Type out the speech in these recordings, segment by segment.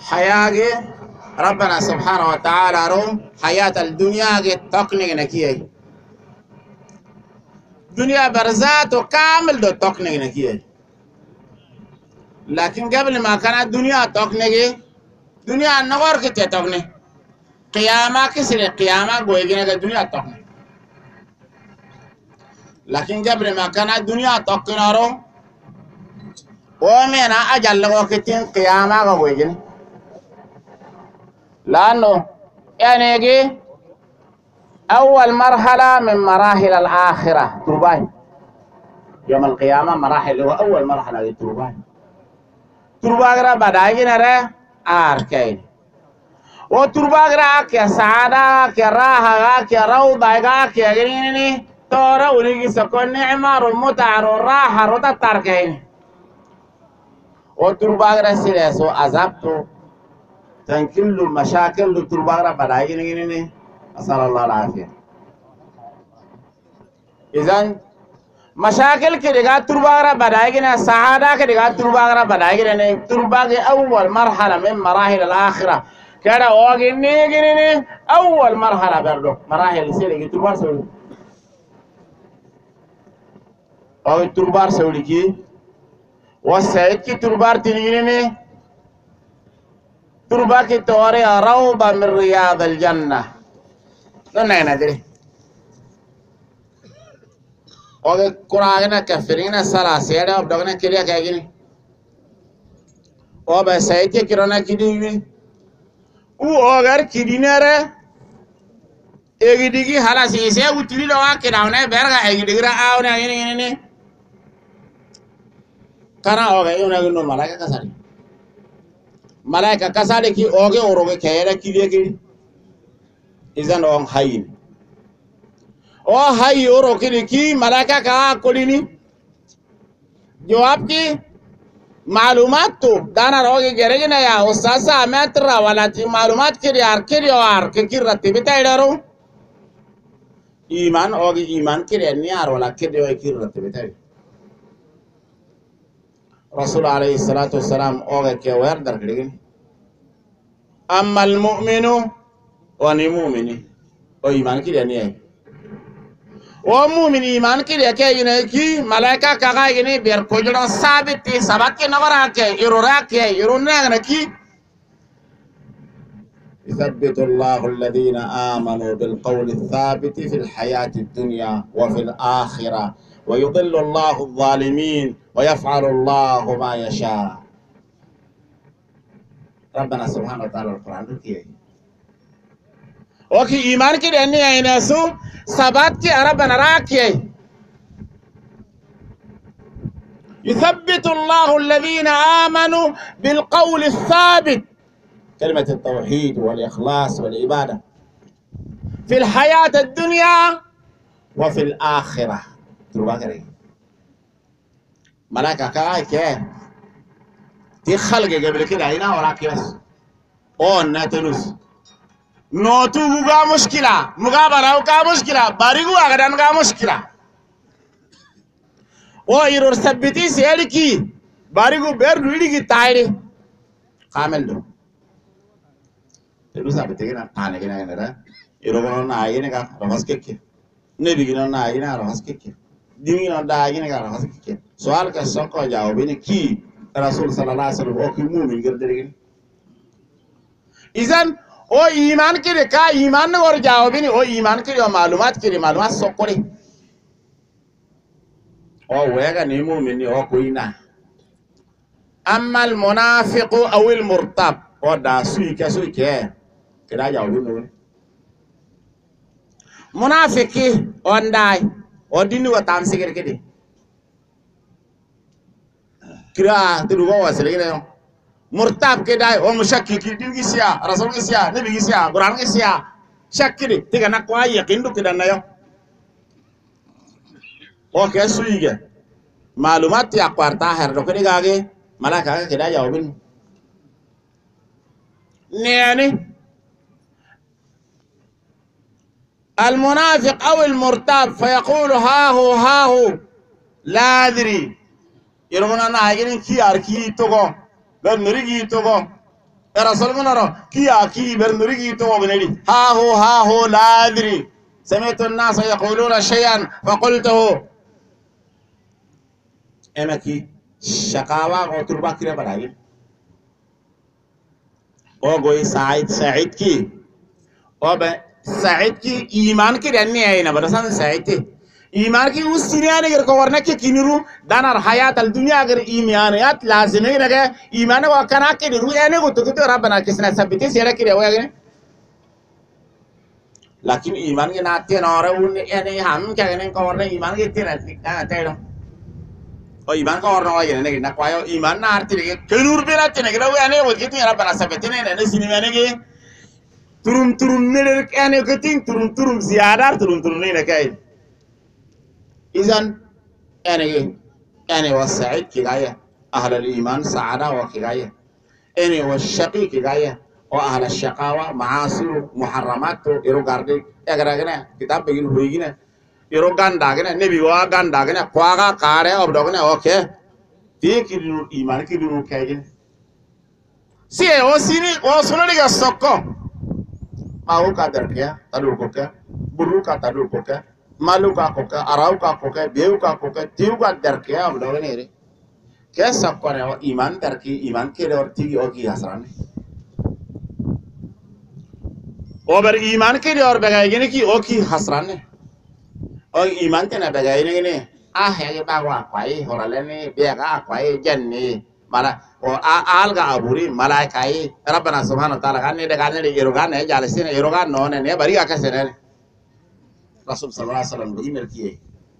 حياة ربنا سبحانه وتعالى رو حياة الدنيا تقنق نكيه دنيا برزات وكامل دو تقنق نكيه لكن قبل ما كانت الدنيا تقنق دنيا النغور كتير تقنق قيامة كسر قيامة قويقنا الدنيا تقنق لكن قبل ما كانت الدنيا تقنق ومن أجل وقتين قيامة قويقنا لأنه يعني أول مرحلة من مراحل الآخرة ترباي يوم القيامة مراحل هو أول مرحلة ترباي ترباغرا بداينا ره آركين وترباغرا كي سعادة كي راحة كي روضة كي غيريني تورا ونيجي سكون نعمة رموتا راحة روتا تاركين وترباغرا سيلسو عذابتو تنكل مشاكل ترباغرا بداينا أسأل الله العافية إذن مشاكل كده ترباغرا بداينا سعادة كده ترباغرا بداينا ترباغي أول مرحلة من مراحل الآخرة كده واجي نيجي أول مرحلة بردو مراحل سيري تربار سولي أو تربار سولي كي وسائد كي تربار تنيني ترباكي توري روضة من رياض الجنة لا ندري اوغي قراغنا كفرين سلاسيدا وبدغنا كليا كاغيني او بسايتي كيرونا كيديني او اوغر كيدينره ايغيديغي خلاص يسي وتلي لو كيداونا بيرغا ايغيديغرا اونا يني كانا اوغي يونا نو ملائكه كسالي ملائكه كسالي كي اوغي اوروغي كايرا كيديغي إذن أون حيين أو حي أوروكي كي ملاكا كا كوليني جواب كي معلومات تو دانا روغي جريجنا يا أستاذ مترا ولا تي معلومات كري أر كي رتبي تايدارو إيمان أوغي إيمان كري نيار ولا كي رتبي تايد رسول عليه الصلاة والسلام أوغي كي ويردر كريجن أما المؤمن wani mumini o iman kiri ni ay o mumini iman kiri ke yine ki malaika kaga yine ber ko jiro sabiti sabaki nagara ke irura ke iruna na ki يثبت الله الذين آمنوا بالقول الثابت في الحياة الدنيا وفي الآخرة ويضل الله الظالمين ويفعل الله ما يشاء ربنا سبحانه وتعالى القرآن الكريم وكي إيمان كده أني أيناسو ثبات كي ربنا راكي يثبت الله الذين آمنوا بالقول الثابت كلمة التوحيد والإخلاص والعبادة في الحياة الدنيا وفي الآخرة تروباكري ملاكا كاي تي خلق قبل كده هنا وراكي بس أو ناتنوس نوتو مغا مشكلة مغا براو كا مشكلة باريغو أغدان كا مشكلة او يرور سبتي سيالكي باريغو بير لوليكي تايري كامل دو تلو سبتي كنا تاني كنا كنا يروغنو نايجي نكا رفاس كيكي نبيغنو نايجي نكا رفاس كيكي ديمينو دايجي نكا رفاس كيكي سؤال كسوكو جاوبيني كي رسول صلى الله عليه وسلم اوكي مومن گردرين إذن او ایمان کری کا ایمان نور جاوبینی او ایمان کری او معلومات سوکوری او ویگا نیمو منی او کوئی نا اما المنافق او المرتاب او دا سوی که کدا جاوبینو منافقی او انداي او دینو و تامسیگر کدی کرا تدوغو واسلگی مرتاب كده او مشكك دين كيسيا رسول كيسيا نبي كيسيا قران كيسيا شكري تيغا نكوا يقين دو كده نيو او كسويغا معلومات يا قارتا هر دو كده غاغي ملاكا كده جاوبين نياني المنافق او المرتاب فيقول ها هو لا ادري يرغنا ناغين كي اركي توغو لا نريغي توغو الرسول قال كي برنوري تو بنري ها هو لا أدري سمعت الناس يقولون شيئا فقلته أما كي شقاوة وتربا كده بدايل او goy Said ki o be Said ki iman ki danni ay na barasan Said ki iman ki us siniyane ger ko warna ki kiniru danar hayat al dunya ger imaniyat lazim है ना iman wa kana ki ru ene go to rabbana kisna sabiti sera ki rewa ger lakin iman ki natte na ora un ene ham ka ene ko warna iman ki tira ta o iman ka orno wa gene na kwayo iman na arti ge kenur bela tene ge rawa ene wo gitu rabbana sabiti ne siniyane ge turum ne ene ge ting turum ziyadar turum ne kai إذن أنا والسعيد كغاية أهل الإيمان سعادة وكغاية أنا والشقي كغاية وأهل الشقاوة معاصي محرمات إيرو غاردي أغراغنا كتاب بيجين هويجنا إيرو غانداغنا نبي غانداغنا قواغا كاري أبدوغنا أوكي تيكي الإيمان كيلو كايجين سي وسيني وسنوليغا سوكو ماو كادر كيا تدور كوكا بروكا تدور كوكا maluka koka arauka koka beuka koka tiuka darke abdo nere kesa kone o iman darki iman kele ortigi ogi hasran ober iman kele or bagay gene ki oki hasran o iman tena bagay gene ah ya bagwa kwai horalene bega kwai janni mala o alga aburi malaikai rabbana subhanahu wa ta'ala kanne de kanne irogan ne jalesine irogan no ne bari akasene Rasul sallallahu alaihi wasallam email kiye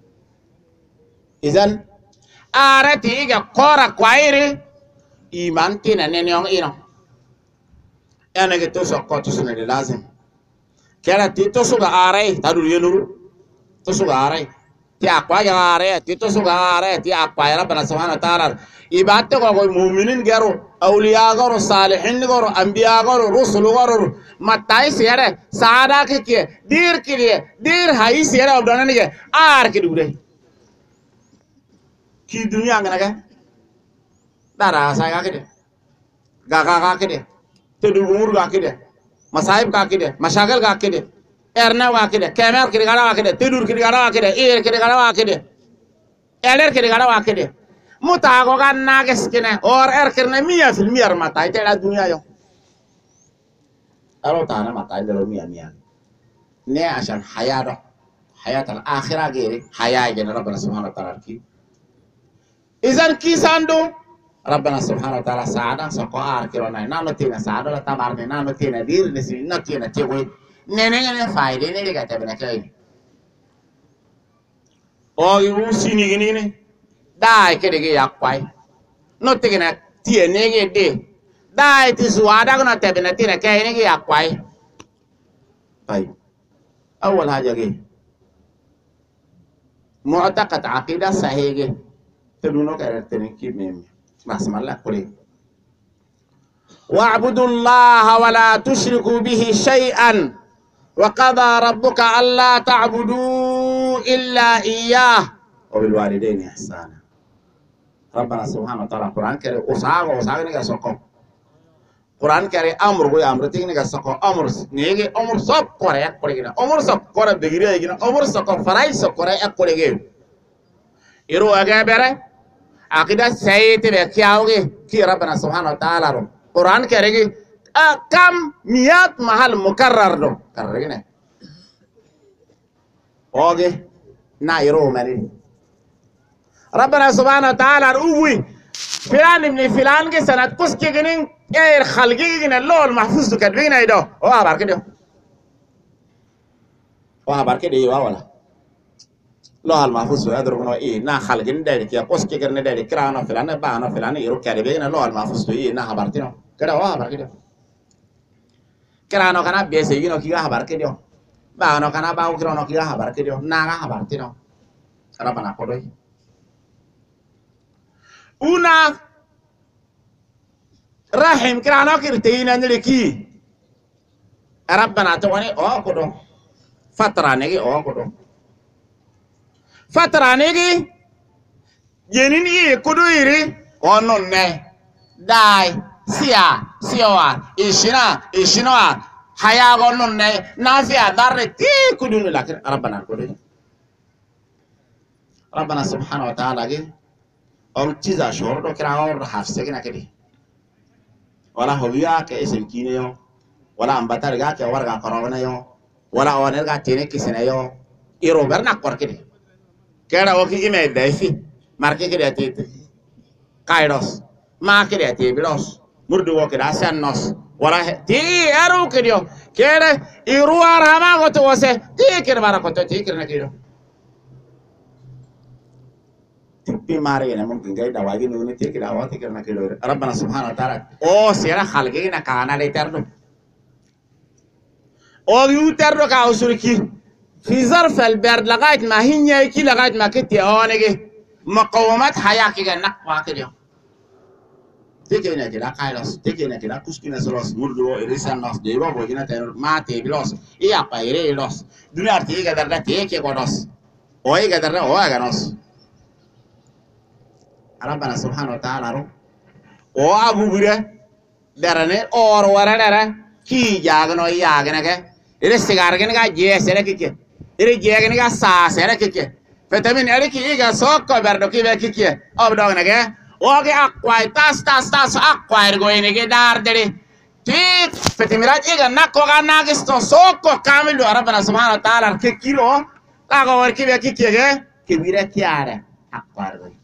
izan arati ga qora kwaire iman tina ne nyong ino ene ge to so ko to sune de lazim kera ti to so ga arai tadu yenuru to so ga arai ti akwa ga arai ti to so ga arai ti akwa ya rabbana subhanahu wa ta'ala ibatte ko mu'minin garo awliya garo salihin garo anbiya garo rusul garo matai sere saada ke dir hai sere abdana ne ar ke dure ki dunia ngana ga dara sa ga ke ga ke de te du umur ga ke de masaib ga ke de mashagal ga ke de erna ga ke de kemer ke ga ke de te dur ke ga ke de er ke ga ke de eler ke ga ke de mutago ga nages kene or erkerne 100% matai te la dunia yo أروح أنا ما تعيد رومية ميان نه عشان حياة الآخرة غيري حياة جن ربنا سبحانه وتعالى كي إذا كي ساندو ربنا سبحانه وتعالى سعادة سقوار كيرونا نانو تينا سعادة لا تبارني نانو تينا دير نسي نتينا تيوي نene فايدة نيجي كتبنا كاي أو يوسيني جنيني داي كده ياكواي نتينا تيه نيجي دي dai ti suada kuna tebena tira kaya ini ki akwai baik awal haja ki mu'taqad aqidah sahih ki teduno kaya tene ki mem masmallah kuli wa'budu Allah wa la tushriku bihi shay'an wa qada rabbuka alla ta'budu illa iyyah wa bil walidayni ihsana Rabbana subhanahu wa ta'ala Quran kare usaha ni ka sokko Quran kare amr go amr tingni ga sako amr nege amr sab kore ek kore gina amr sab kore begiri gina amr sako farai sab kore ek kore ge iru aga bere akida sayete be kiaoge ki rabbana subhanahu wa ta'ala ro Quran kare ge kam miyat mahal mukarrar do karre gina oge na iru mari rabbana subhanahu wa ta'ala uwi filan ibn filan ke sanad kuske ginin ايه خلقينا اللون المحفوظ كاتبين ايه ده واه بار كده ولا لو المحفوظ يدرك انه ايه نا خلقين ده كي قوس كي كرن ده كرانا فلان بانا فلان يرو كاتبين لو المحفوظ ايه نا خبرتينو كده واه بار كده كرانا كان بيسيغينو كي خبر كده بانا كان باو كرانا كي خبر كده نا خبرتينو ربنا قدوي una rahim kirano kirteyina niliki rabbana tawani o kodo fatra negi o kodo fatra negi yenini kodo iri onon ne dai siyawa ishinoa hayago nunne nafi'a darre ti kudunu lakin rabbana kudu rabbana subhanahu wa ta'ala ge on ciza shoro do kira or hafse gina kedi wala hobiya ke isen kine yo wala ambatar ga ke warga korona yo wala oner ga tene kisene yo iro berna kor kedi kera o ki ime daifi marke kedi atete kairos ma kedi atete bilos murdu wo kedi asannos wala ti eru kedi yo kere iru arama goto wose ti kere bara goto ti kere na kedi tipi mari na mungkin gay dawagi nuni ti kira awati kira na kilo rabbana subhanahu wa ta'ala o sira khalqi na kana le terdo o yu terdo ka usurki fi zarf al bard lagait ma hinya ki lagait ma kiti onege muqawamat hayaki ga naqwa kidi tikena kila kairos tikena kila kuskina solos murdo irisan nos de robo gina ter mate bilos iya paire los dunia arti ga darda teke godos o ga darda o ga nos rabbana subhanahu wa ta'ala ro o abubure darane or warara ki jagno yagna ke ire sigar gen ga jesere kike ire jegen ga sa sere kike vitamin ere ki ga sokko berdo ki be kike obdo na ke o ge akwai tas akwai go ine ge dar dere ti vitaminat ga nakko ga nagisto sokko kamilu rabbana subhanahu wa ta'ala ke kilo ka go war ki be kike ge ki bire kiara akwai go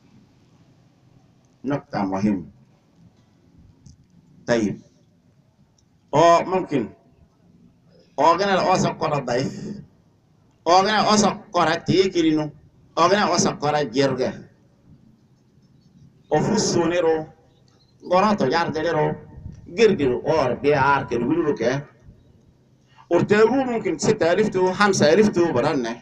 نقطة مهمة. طيب أو ممكن أوغنا الأوسق قرا ضعيف أوغنا الأوسق قرا تيكيرينو أوغنا الأوسق قرا جيرجا أفوسونيرو قرا تجار دليرو جيرجيرو أور بيار كيرجلو كه أرتبو ممكن 6,000 تو 5,000 تو برانة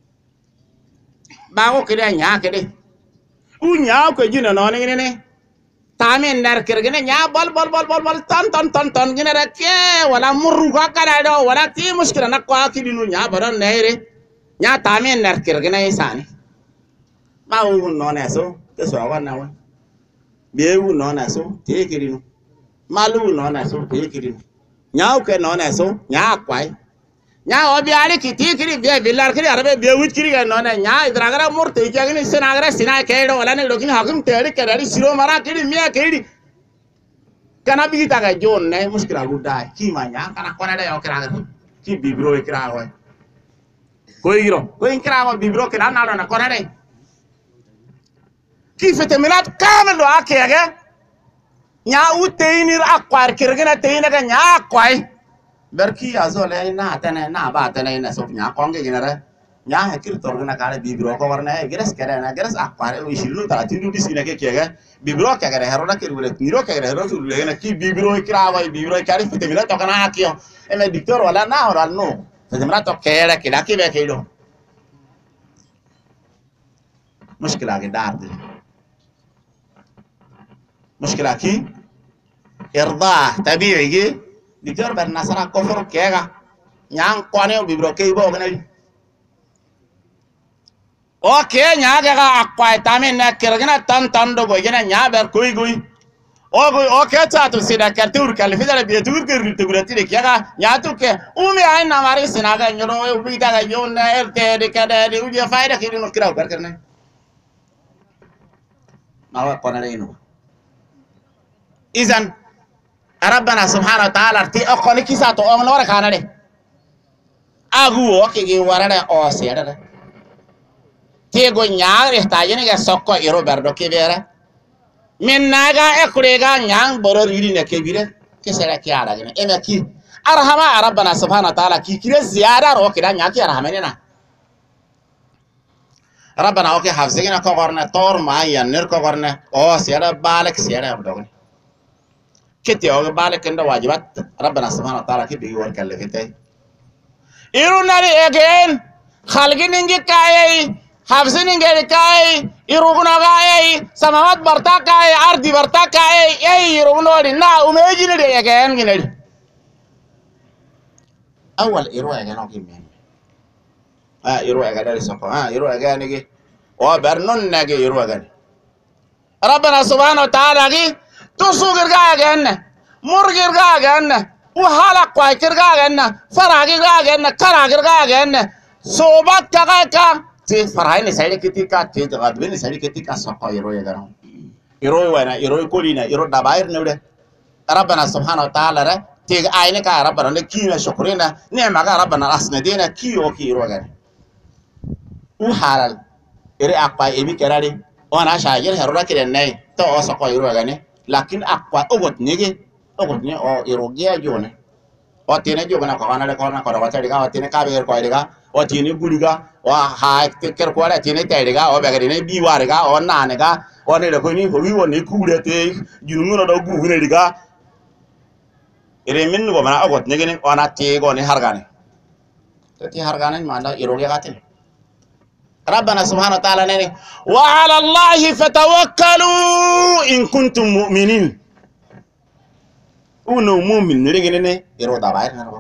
باو كده نيا كده unya ko jina no ne ne tamen nar kirgene nya bal tan gina rake wala murru ka kada do wala ti muskila na kwa kidinu nya baran nere nya tamen nar kirgene isani ba u no ne so ke so wa na wa be u no na so te kirinu malu no na so te kirinu nya ko no na so nya kwai nya obi ali kiti kiri be villar kiri arabe be wit kiri ga no na nya idragara murte ikagini senagara sina kedo wala ne lokin hakim tere kedari siro mara kiri miya kiri kana bigita ga jon ne muskila guda ki manya kana kona da yo kira ki bibro ikra ho ko ikra ho bibro kira na na kona de ki fetemilat kamelo akege nya uteinir akwar kirgina teina ga nya akwai berki azole na tane na ba tane na sof nya konge ginara nya hakir torgna kale bibro ko warna geres kare na geres akware o shilu ta tindu disina ke kega bibro ke gare hero na kirule niro ke gare hero le na ki bibro ikra wa bibro kare fitemila to kana akio eme dictor wala na wala no fitemila to kere ke la ke be ke do mushkila ke darde mushkila ki irda tabi'i dictor ber nasara kofor kega nyang kwane bibro ke bo ganali oke nya ga akwa tamen na kirgina tan do go gina nya ber koi oke ta to sida kartur kal fidara bi tur ke ritugurati de kega nya to ke umi ay na mari sinaga nyoro ubi daga yonna erte de kada de uji faida kiri no kira ber karna mawa kona ino izan rabbana subhanahu wa ta'ala ti akoni kisa to on wara kana de agu o ke gi warada o sera de ti go nyaare ta yene ga sokko iro berdo ke bera min naga e kurega nyang boro ridi ne ke bire ke sera ki ara gene ena ki arhama rabbana subhanahu wa ta'ala ki kire ziyada ro ke da nyaki arhama ne na rabbana o ke hafzina ko gorna tor ma yanner ko gorna o sera balak sera abdogni kete o bale kenda wajibat rabbana subhanahu wa ta'ala ki bi wal kalifete irunari again khalginingi kai hafsiningi kai iruguna kai samawat barta kai ardi barta kai ei irugunori na umejini de again ginedi awal iru again o kimen iru again dari soko iru again gi o bernon nagi iru again rabbana subhanahu wa ta'ala gi tusugir gagen murgir gagen وحالك كوايكر غاغن فراغي غاغن كراغر غاغن صوبات كاكا تي فراين سايدي كتيكا تي غادبين سايدي كتيكا سوكو يرو يغان يرو وانا يرو كولينا يرو دباير نوده ربنا سبحانه وتعالى تي اينكا ربنا نكينا شكرنا نعم ربنا اسندينا كيو كيرو غان وحالال iri akwa ebi kerari ona shajir herura kirenne to osoko yiro gane lakin akwa ogot nege ogot ne o irogia jone o tiene jogana ko kana ko na ko wata diga o tiene kabe ko diga o tiene guliga o ha ker ko ala tiene tediga o be gane bi wariga o nanega o ne ko ni ko wi woni kuure te junu no do gugune diga ire min go mana ogot nege ni ona te go ni hargane ti hargane manda irogia gatin ربنا سبحانه وتعالى نني وعلى الله فتوكلوا إن كنتم مؤمنين أونو مؤمن نريجني يرو دابير نربو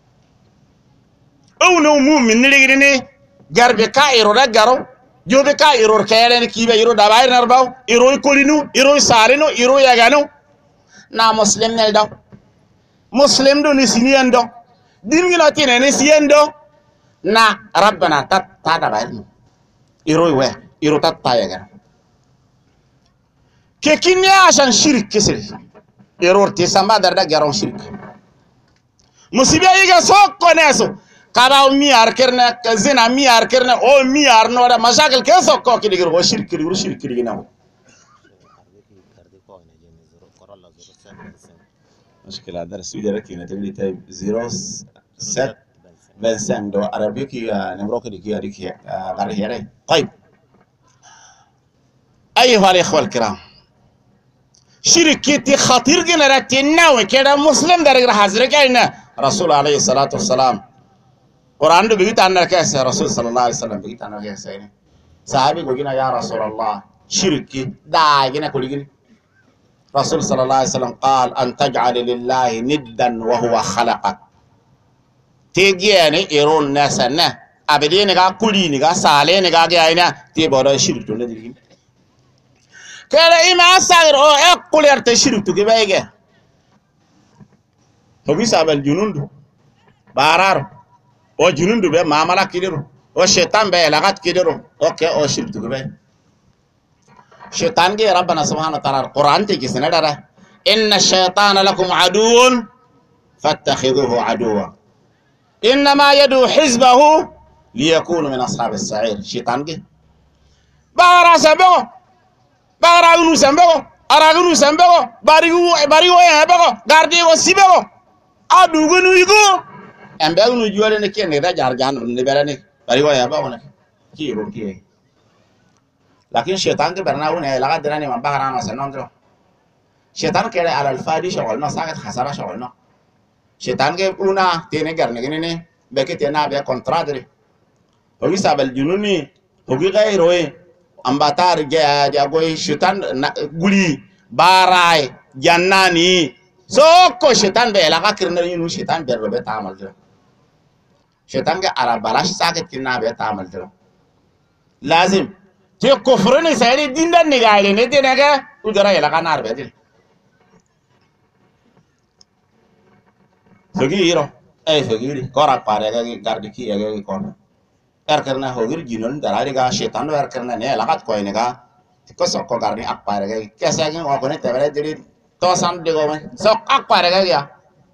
أونو مؤمن نريجني جرب كايرو رجارو جوب كايرو كيرن كيبه يرو دابير نربو يرو كولينو يرو سارينو يرو يغانو نا مسلم نلدو مسلم دو نسيندو دين غلاتين نسيندو نا ربنا تدابير إيروي وين إيرو تطايا كان كيكيني عشان شرك كسر إيرو تسمى دردا جارون شرك مصيبة يجا سوق كناسو كاباو ميار كرنا كزنا ميار كرنا أو ميار نورا مشاكل كسوق كوكي ديجرو شرك كديجرو شرك كديجنا مشكلة درس فيديو ركينا تبلي تايب 07 25 دو عربي كي نمرو كي ديكي غاري طيب أيها الإخوة الكرام شركتي خطير جنراتنا وكذا مسلم درجة حاضر كأنه رسول عليه الصلاة والسلام قرآن ده بيجي تانا كيسة رسول صلى الله عليه وسلم بيجي تانا كيسة يعني صحابي قلنا يا رسول الله شركي دا جنا كلنا رسول صلى الله عليه وسلم قال أن تجعل لله ندا وهو خلقك تيجيني يرون ناسنا أبدين كا كلين كا سالين كا جاينا تيبورا شرك تونا دين كلا إما ساير أو أقول يرتشرك تكبايجه هو بيسابل جنون دو بارار أو جنون دو بيه معاملة كيدرو أو شيطان بيه لغات كيدرو أوكي أو شرك تكباي شيطان جه ربنا سبحانه وتعالى القرآن تيجي سندرة إن الشيطان لكم عدو فاتخذوه عدوا إنما يدعو حزبه ليكونوا من أصحاب السعير شيطان جه بارا سبعو بارا ينو سبعو أراغنو سبعو باريو يا بعو غارديو سبعو أدوغنو يجو أمبعو نجوالي نكيا نيدا جارجان نبراني باريو يا بعو نك كيرو كيه لكن شيطان جه برناون هي لغة دراني ما بارا نسنندرو شيطان كده على الفادي شغلنا ساعات خسارة شغلنا شيطان ke una tiene garne gene beke tiene abia contradre ogi sabal jununi ogi gairoi ambatar ja goy shaitan guli barai jannani soko shaitan be la ka kirna yinu shaitan be robe tamal dro shaitan ke ala balash saket kinna be tamal dro lazim te kufruni sayri dindan ni gaile ne te naga udara ila kanar be dil Fagiro, fagiri, kora pare lagi gardi ki lagi kora. Karena hogir jinon darari ga setan karena ne lakat koi ne ga, kosok ko gardi ak pare lagi. Kesa lagi aku ne tebere jadi tosan dego me, sok ak pare lagi ya.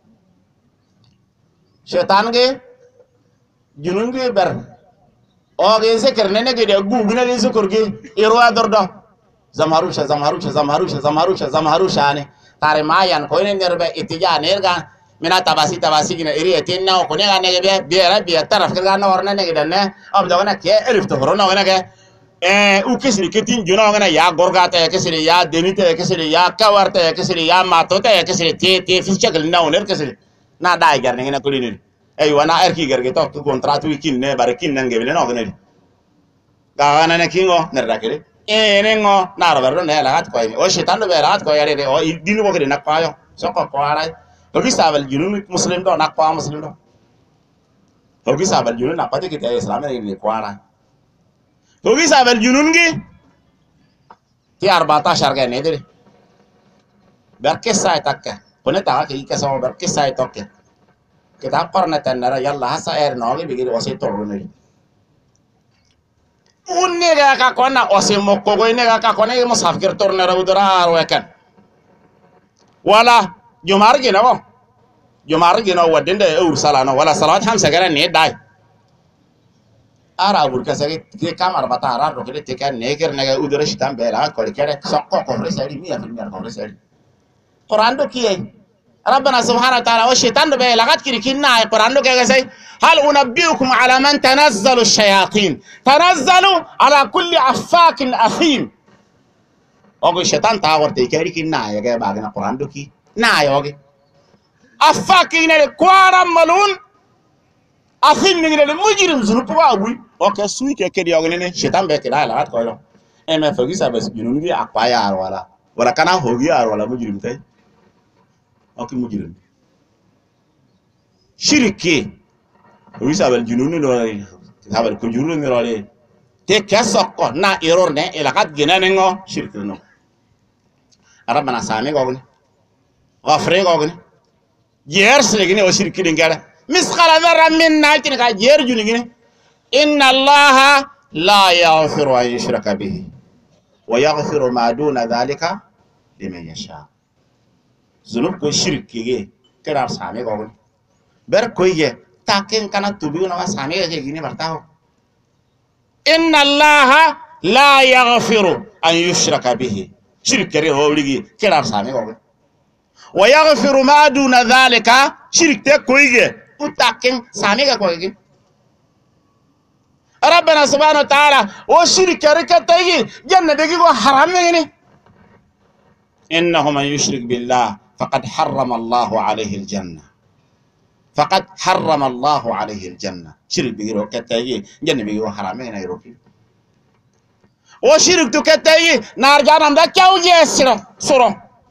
Setan ke jinon ke ber, oke se karena ne ke dia gugna ne se kurgi, iro adordo. Zamaharusha ne. Tare mayan koi ne nerbe itija nerga. Mina tabasi gina iri etinna o kone ga nege biera biya taraf ga na warna nege danne ab dogana ke elif to horona gana ke u kisri ketin juna gana ya gorgata ya kisri ya denita ya kisri ya kawarta ya kisri ya matota ya kisri te fichakal na oner kisri na dai gar nege na kulini ay wana erki garge to contrat wikin ne barakin nange bele no gana ga gana ne kingo nerakere nengo na roberto ne lagat ko o shetan do berat ko yare o dinu ko de nakpayo soko ko arai Hogi sabal junun muslim do nakpa muslim do. Hogi sabal junun nakpa te kita Islam ni kuara. Hogi sabal junun ki ti 14 harga ne dere. بركي ساي تكه كنا تاكي كسو بركي ساي توكه كتاب قرنة النرا يلا هسا اير نوغي بيجي وسي توروني ونيغا كاكونا وسي موكوغو نيغا كاكونا مسافر تورنرا ودرار وكان ولا جمار جنو جمار جنو ودين ده اور سلانا ولا صلاه خمسه غير ني داي ara burka sagi ke kamar bata ara ro kede tekan neger naga udara shitam bela ko kede sokko ko resari mi afil mi ko resari quran do kiye rabbana subhanahu wa ta'ala wa shaytan do bela gat kiri kinna quran do kega say hal unabbiukum ala man tanazzalu ash-shayatin tanazzalu ala kulli affakin athim ogo shaytan ta worte kiri kinna ya ga bagna quran do ki na yoge affakin ne kwara malun athim ne le mujrim zunu pa wi oke sui ke kedi yogne shaitan be kida la ko yo e me fogi sa bes binu ngi akwa ya wala kana hogi ya wala mujrim tay oke mujrim shiriki wi sa bel jununi do ta bel ko juru ni role te kasoko na error ne ila kat genane ngo shirki no arabana sami gogne gafre gogne yers le gine o shirki dingara misqala dharra min naltin ka jer juni gine إن الله لا يغفر أن يشرك به ويغفر ما دون ذلك لمن يشاء ذنوب كو شرك كي كرار سامي غون بر كوي تاكين كانا توبيونا سامي كي برتاو إن الله لا يغفر أن يشرك به شرك كري هو لغي كرار سامي غون ويغفر ما دون ذلك شرك تكوي تاكين سامي كوي ربنا سبحانه وتعالى وشرك ركتي جنة بيجوا حرام يعني إنه من يشرك بالله فقد حرم الله عليه الجنة فقد حرم الله عليه الجنة شرك بيجوا ركتي جنة بيجوا حرام يعني يروحي وشرك تكتي نار جهنم ده كيو يسرو سرو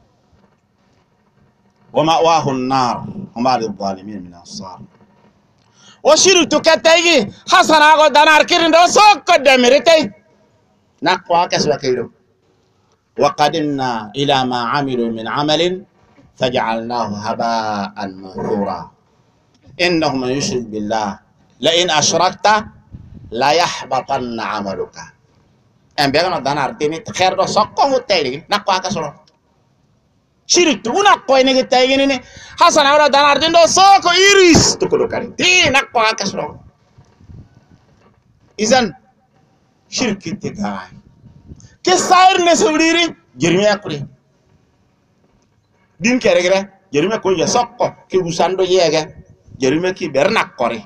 ومأواه النار وما للظالمين من أنصار وشرك تكتايجي حسنا غو دانار كيرين دو سوك دمرتي نقوا كسوا كيلو وقدمنا الى ما عملوا من عمل فجعلناه هباء منثورا انه من يشرك بالله لئن اشركت لا يحبطن عملك ام بيغنا دانار تيني خير دو سوكو تايجي نقوا كسوا شرك تقول أقوى إنك تايجيني حسنا ولا دانار دين دو سوكو إيريس تقولوا كاري تي نقوى كسرو إذن شرك تجاي كسائر نسوليري جرمي أقولي دين كرجرة جرمي كون يسوكو كي بوساندو يهجا جرمي كي برناك كوري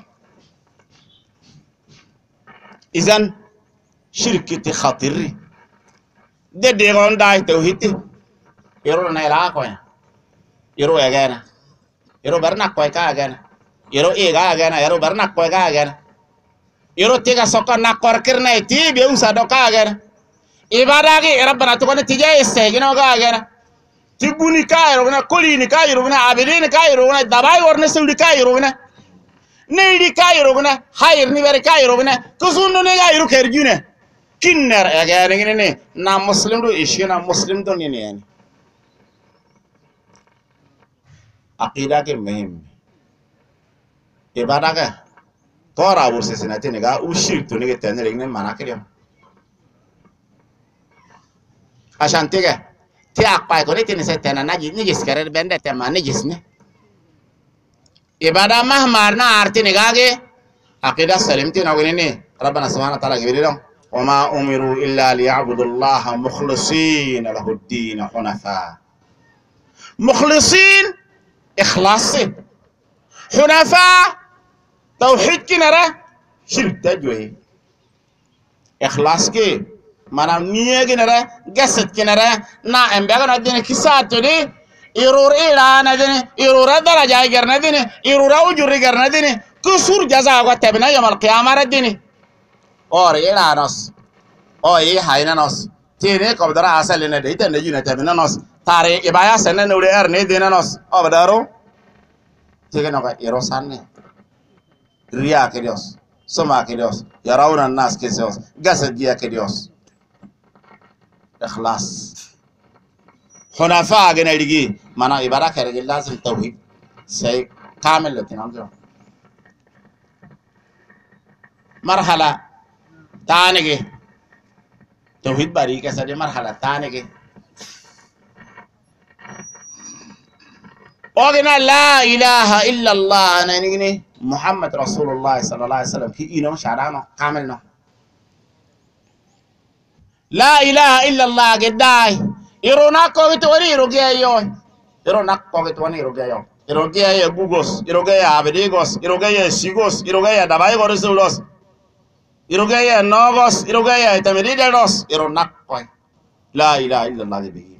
إذن شرك تخاطري ده ديغون داي توهيتي يرو نايلا كويا يرو اغانا يرو برنا كوي كا اغانا يرو ايغا اغانا يرو برنا كوي كا اغانا يرو تيغا سوكو ناكور كيرنا تي بيو سادو كا اغانا ibadagi rabbana to kono tije istegino ga agana tibuni ka yiruna kulini ka yiruna abidini ka yiruna dabai warne suldi ka yiruna neidi ka yiruna hayr ni ber ka yiruna kusunno ne ga yiru kerjune kinner agana ngene na muslim do ishina muslim do ne yani अकीदा के मुहिम इबादा का तोरा बुरसे सिनाते नेगा उशिर तो नेगे तेने लेकिन माना के लिया अशांति के ती आपाय को नहीं से तेना ना जिस करे बंदे ते माने जिसने इबादा मह मारना आरती नेगा के अकीदा सलीम ती नगने ने रब्बना सुब्हानहु व तआला गिरिलो वमा उमिरु इल्ला लियअबुदुल्लाह मुखलिसीन लहुद्दीन हुनफा मुखलिसीन إخلاص حنفاء توحيد كنرة شرك تجوي إخلاص كي manam niye ginere gaset kinere na embega na dine kisatu di irur ila na dine irura daraja garna dine irura ujuri garna dine kusur jaza ko tabna yamal qiyamah dine or ila nos o yi hayna nos tine ko dara asal ne de tan jina tabna nos tare ibaya sanne no de erne dine nos o badaro tege no ka iro sanne riya ke dios soma ke dios yarawna nas ke dios gaset dia ke dios إخلاص حنفاء جنا لقي منا إبارة كرجل لازم توحيد سي كامل لتنام جو مرحلة تانية توحيد باري كسر مرحلة تانية وقنا لا إله إلا الله أنا نجني محمد رسول الله صلى الله عليه وسلم في إنه شعرنا كاملنا لا إله إلا الله قداي إرونا كويت وني رجع يوم إرونا كويت وني رجع يوم إرجع يا جوجوس إرجع يا أبديجوس إرجع يا سيجوس إرجع يا دبائي غورسولوس إرجع يا نوغوس إرجع يا تمريدلوس إرونا كوي لا إله إلا الله به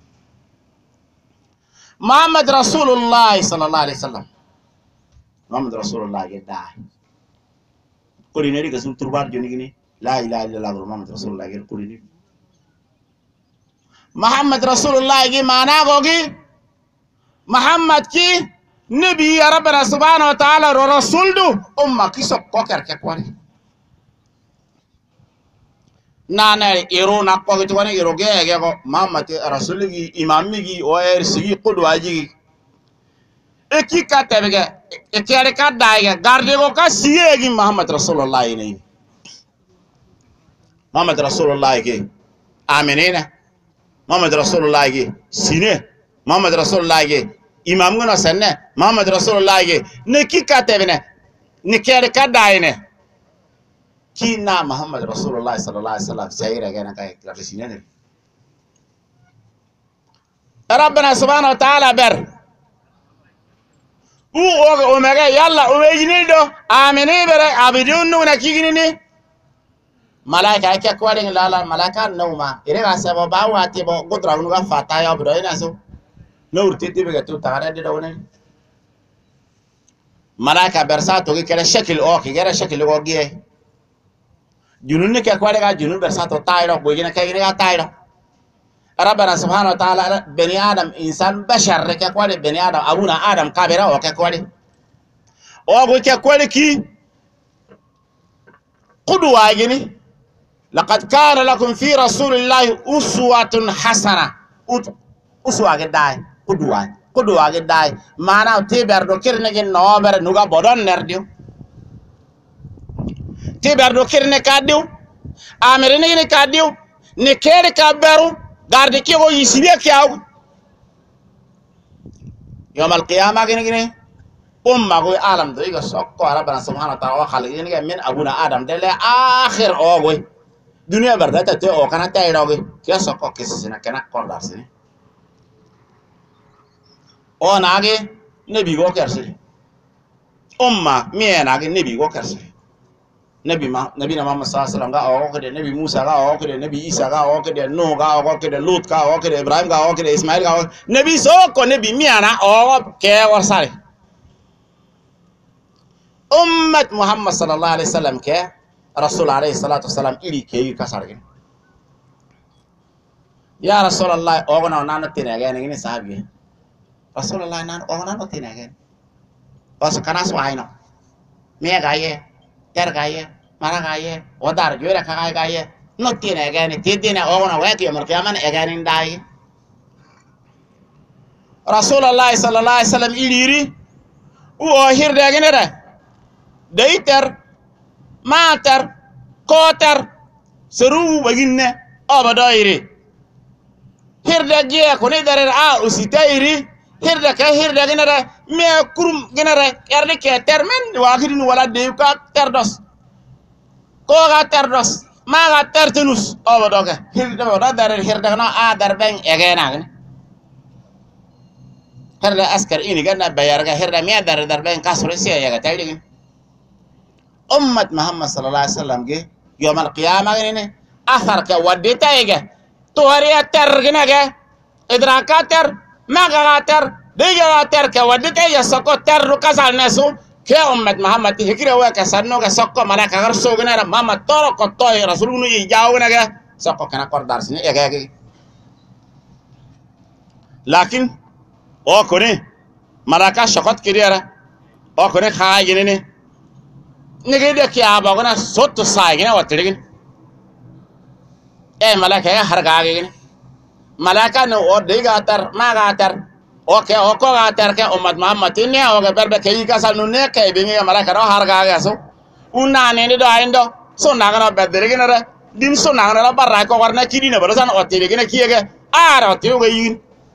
محمد رسول الله صلى الله عليه وسلم محمد رسول الله قداي كوري نري كسم تربار جوني لا إله إلا الله محمد رسول الله غير كوري محمد رسول الله کی معنی ہوگی محمد کی نبی ربنا سبحانه وتعالى رسول دو امه کی سب کو کر کے کوری نانا ایرو ناکو کی تو نے ایرو گیا کو محمد رسول کی امام کی اور سی قدوہ جی ایک ہی کا تے گا ایک یار کا دائے گا گاردے کو کا سی ہے کہ محمد رسول اللہ ہی نہیں محمد رسول اللہ کے آمینین محمد رسول اللہ کے سینے محمد رسول اللہ کے امام گنا سننے محمد رسول اللہ کے نکی کہتے بنے نکیر کا دائنے کی نا محمد رسول اللہ صلی اللہ علیہ وسلم صحیح رہ گیا نا کہا رسینے نے ربنا سبحانه وتعالى بر او مگا یalla او ویجنی دو آمینی بره عبدون نو نکی نی malaika ake kwarin lala malaka nauma ire ga sabo ba wati bo godra nu ga fata ya bro ina so no urtiti be tu tagara de dawne malaika bersa to ke kala shakil o ke gara shakil o gie junun ne ke kware ga junun bersa to tayro bo gina ke ga tayro rabbana subhanahu wa ta'ala bani adam insan bashar ke kware bani adam abuna adam kabira o ke kware o go ke kware ki qudwa gini لقد كان لكم في رسول الله أسوة حسنة أسوة قداي قدوة قداي معناه تبر دو كرنك نوبر نوغا بدون نرديو تبر دو كرنك كاديو أمرينك كاديو نكير كابرو غاردي كيو يسيبيا كياو يوم القيامة كني قوي عالم دو يغا سوكو ربنا سبحانه وتعالى خلقنا من أبونا آدم دلي آخر أوغوي dunia berdata te o kana tay roge ke sokko kesina kana kordar sini o nage nabi go kersi umma miya nage nabi go kersi nabi na Muhammad sallallahu alaihi wasallam ga o ko de nabi Musa ga o ko de nabi Isa ga o ko de Nuh ga o ko de Lut ga o ko de Ibrahim ga o ko de Ismail ga nabi sokko nabi miya na o ke warsare ummat Muhammad sallallahu alaihi wasallam ke رسول عليه الصلاة والسلام إلي كي كسرين يا رسول الله أغنى ونانو تناغين إني صاحبي رسول الله نان أغنى تناغين بس كنا سواينا مية غاية تر غاية مرا غاية ودار جورا غاية نو تناغين تدينا أغنى ويك يوم القيامة أغانين داي رسول الله صلى الله عليه وسلم إليري وأهير داغين را دايتر mater koter seru baginne abadairi hirda je ko ne dare a usitairi hirda ka hirda ginara me kurum ginara yarde ke termen wagirin wala de ka terdos ko ga terdos ma ga tertenus abadoga hirda wala dare hirda na a darben egena hirda askar ini ganna bayarga hirda me dare darben kasro siya yaga taydigin أمة محمد صلى الله عليه وسلم جه يوم القيامة جنيه آخر كوديتا يجا توهريا تر جناه إدراكات تر مغا تر ديجا تر كوديتا يجا سكو تر ركاسال نسو كأمة محمد تهكير هو كسرنو كسكو ملاك أغر سو جناه محمد تورو كتوه رسولنا يجاو جناه سكو كنا كوردار سني يجا لكن أو كوني ملاك شقط كريرة أو كوني خاي جنيه نجد كيا بعونا صوت سايقنا وتريقين malaka ya harga gini malaka no o de gatar ma gatar oke o ko gatar ke ummat muhammad ne o ga berbe ke yi kasal no ne ke be ngi malaka ro har ga so unna ne do aindo so na ga bedere gina ra dim so na ga barra ko warna kidi ne barasan o te gina kiyege ara te o ga yin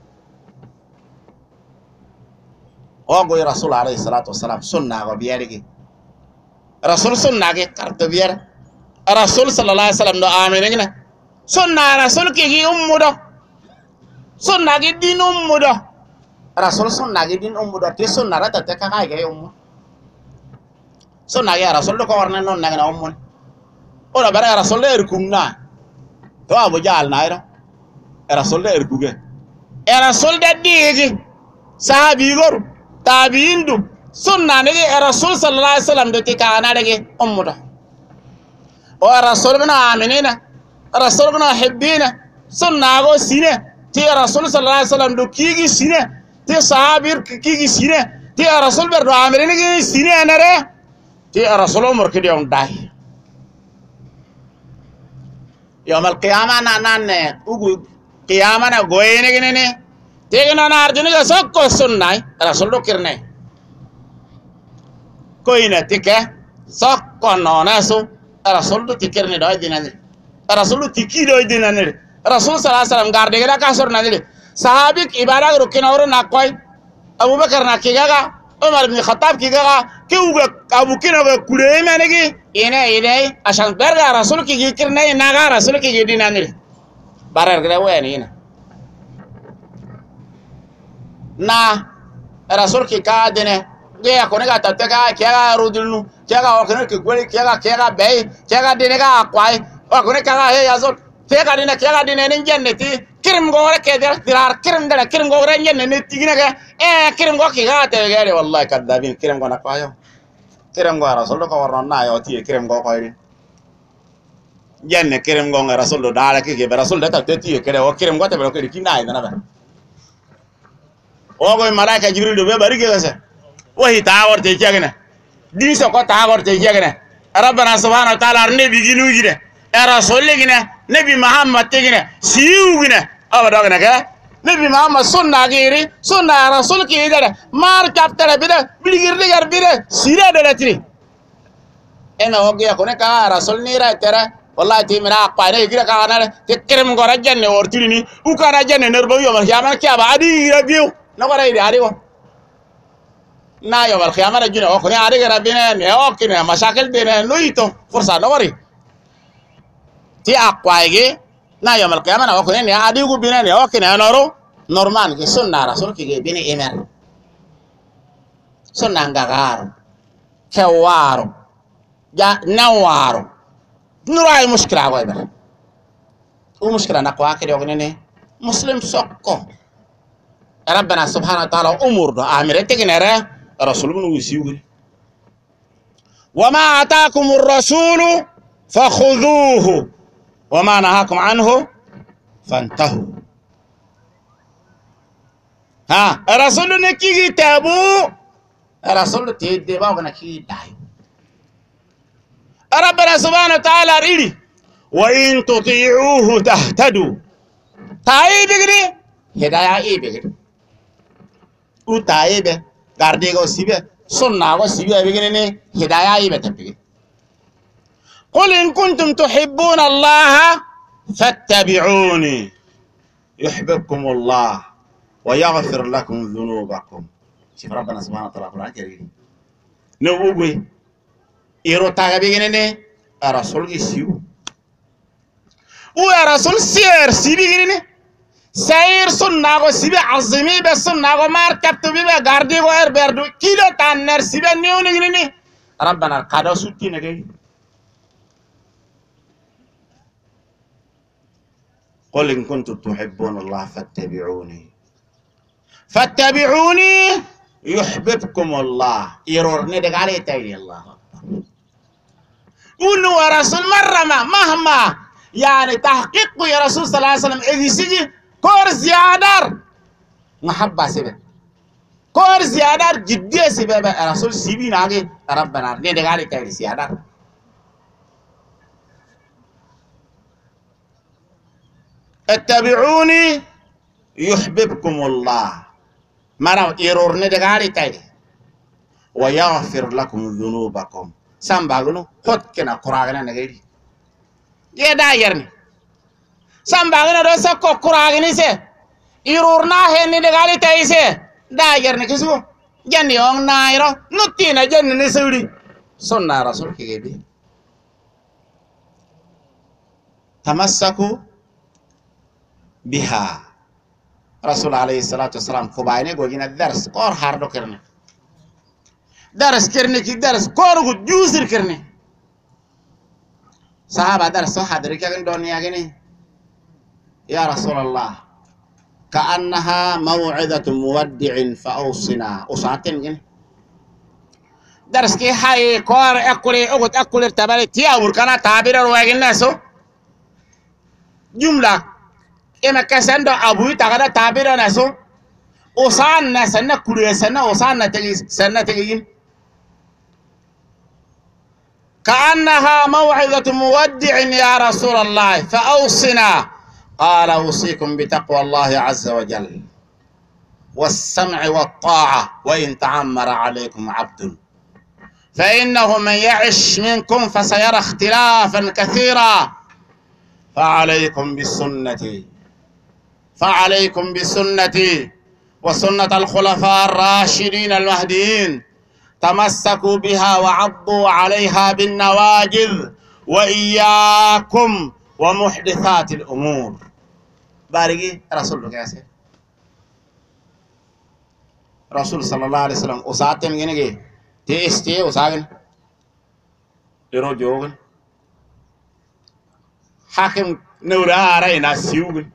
o go rasul alayhi salatu wassalam sunna go biyarigi rasul sunna ge karto biyar rasul sallallahu alaihi wasallam do amene gina sunna rasul ki gi ummudo sunna gi din ummudo rasul sunna gi din ummudo te sunna rata te ka ga ummu sunna ge rasul ko warna non na gina ummu ora bara rasul le erkunna to abu jal naira rasul le erkuge rasul da digi sahabi gor tabiindu sunna ne rasul sallallahu alaihi wasallam de te ka na de ummudo o rasul gina aminina rasul gina hibbina sunna go sine ti rasul sallallahu alaihi wasallam do kigi sine ti sahabir kigi sine ti rasul ber do amere ni sine anare ti rasul umur kidi on dai yawm al qiyamah nan ugu qiyamah na goyene gine te gina na arjuna ga sokko sunna rasul do kirne koina tike sokko nona so rasul do tikirne do dinane rasul tiki do dinane rasul sallallahu alaihi wasallam garde gada kasor nadile sahabik ibada rukina oro nakoy abubakar nakigaga umar ibn khattab kigaga kiuga abukina ga kure menegi ine ashan berga rasul ki kirne naga rasul ki dinanire barar gada weni ina na rasul ki ka dene ge akone ga tataka kiaga rudulnu kiaga okene ki gweli kiaga bay kiaga dene ga akwai okone kaga he yazol tega dina kiaga dina nin jannati kirim go rek dirar kirim dala kirim go ren jannati tigina ga kirim go kiga te gare wallahi kadabin kirim go nakayo kirim go rasul ko warno na yo ti kirim go koyri janne kirim go rasul do dala ki be rasul da ta ti kere o kirim go te be ko ki na ina ba o go malaika jibril do be bari ke gase wahi taawor te jagana din so ko taawor te jagana rabbana subhanahu wa ta'ala arne bi ginu gide rasul gine nabi muhammad tegine siu gine abada gine ka nabi muhammad sunna giri sunna rasul ki dara mar kaptara bida biligir digar bida sira dara tri ena hoge ko ne ka rasul ni ra tera wallahi ti mira pa ne gira ka na te kerem go rajanne wortini ni u ka rajanne nerbo yo mar yama ki aba adi rabiu no ko rai adi wo na yo wal khiyama rajine o ko ne adi rabine ne o kine mashakil de ne noito fursa no wari ti akwaige na yom al qiyamah na wakone ne adigu binane wakene anoro normal ke sunna rasul ke bini emer sunna ngagaro kewaro ja nawaro nuray mushkila wa ba o mushkila na kwa ke wakene ne muslim sokko rabbana subhanahu wa ta'ala umur do amire tegnere rasul bunu wisiwuri wama ataakumur rasulu fakhudhuhu وما نهاكم عنه فانتهوا ها رسول نكي تابو رسول تيدي بابا نكي داي ربنا سبحانه وتعالى ريدي وإن تطيعوه تهتدوا تاي بيغري هدايا اي بيغري او تاي بي غاردي go sibe sunna go sibe bigini ne hidayah اي بتبيغري قل إن كنتم تحبون الله فاتبعوني يحببكم الله ويغفر لكم ذنوبكم شوف ربنا سبحانه وتعالى قرآن كريم نوغوي إيرو تاغا بيغيني رسول يسيو رسول سير سيبيغيني سير سنة سيبي عظمي بسنة ماركب تبي بغاردي غير بردو كيلو تانر سيبي نيوني ربنا القادو سوتي نغي قل إن كنتم تحبون الله فاتبعوني يحببكم الله يرورني دقالي تايلي الله قولوا يا رسول مرة مهما يعني تحقيق يا رسول صلى الله عليه وسلم إذا سيجي كور زيادة محبة سيبه كور زيادة جدية سيبه رسول سيبي ناقي ربنا ندقالي تايلي زيادة اتبعوني يحببكم الله مرا يرورني دغاري تاي ويغفر لكم ذنوبكم سامباغنو خد كنا قراغنا نغيري يدا يرني سامباغنا دو سكو قراغني سي يرورنا هني دغاري تاي سي دا يرني كسو جاني اون نايرو نوتينا جن نسوري سنة رسول كيبي تمسكوا بها رسول عليه الصلاة والسلام كوبايني غوجينا درس كور هاردو كرني درس كرني كي درس كور جوزر كرني صحابة درس حاضر كان دنيا غني يا رسول الله كأنها موعظة مودع فأوصنا أصاتين غني درس كي هاي كور أكولي أقول أكولي تبالي تيا وركنا تعبير رواية الناس جملة إما كسندو أبوي تغدا تعبير الناس أصان سنة كوري سنة أصان تجي سنة تجين كأنها موعظة مودع يا رسول الله فأوصنا قال أوصيكم بتقوى الله عز وجل والسمع والطاعة وإن تعمر عليكم عبد فإنه من يعش منكم فسيرى اختلافا كثيرا فعليكم بسنتي وسنة الخلفاء الراشدين المهديين تمسكوا بها وعضوا عليها بالنواجذ وإياكم ومحدثات الأمور بارقي رسول الله رسول صلى الله عليه وسلم أساتين جنجي تيستي أساقن يرو جوغن حاكم نورا علينا سيوغن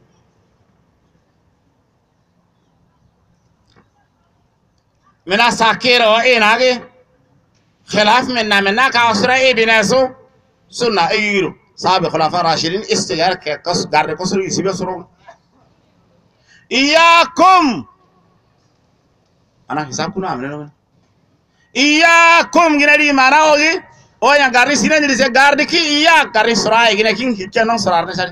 من أساكير وإناغي خلاف منا كأسرائي بناسو سنة إيرو صحابة خلافة راشدين استغار كقص غارد قصر يسيب سرون إياكم أنا حساب كنا عملنا إياكم جنادي مانا هوجي أو yang غارد سينا جلسة غارد كي إياك غارد سراي جنا كين كنا سرار نسال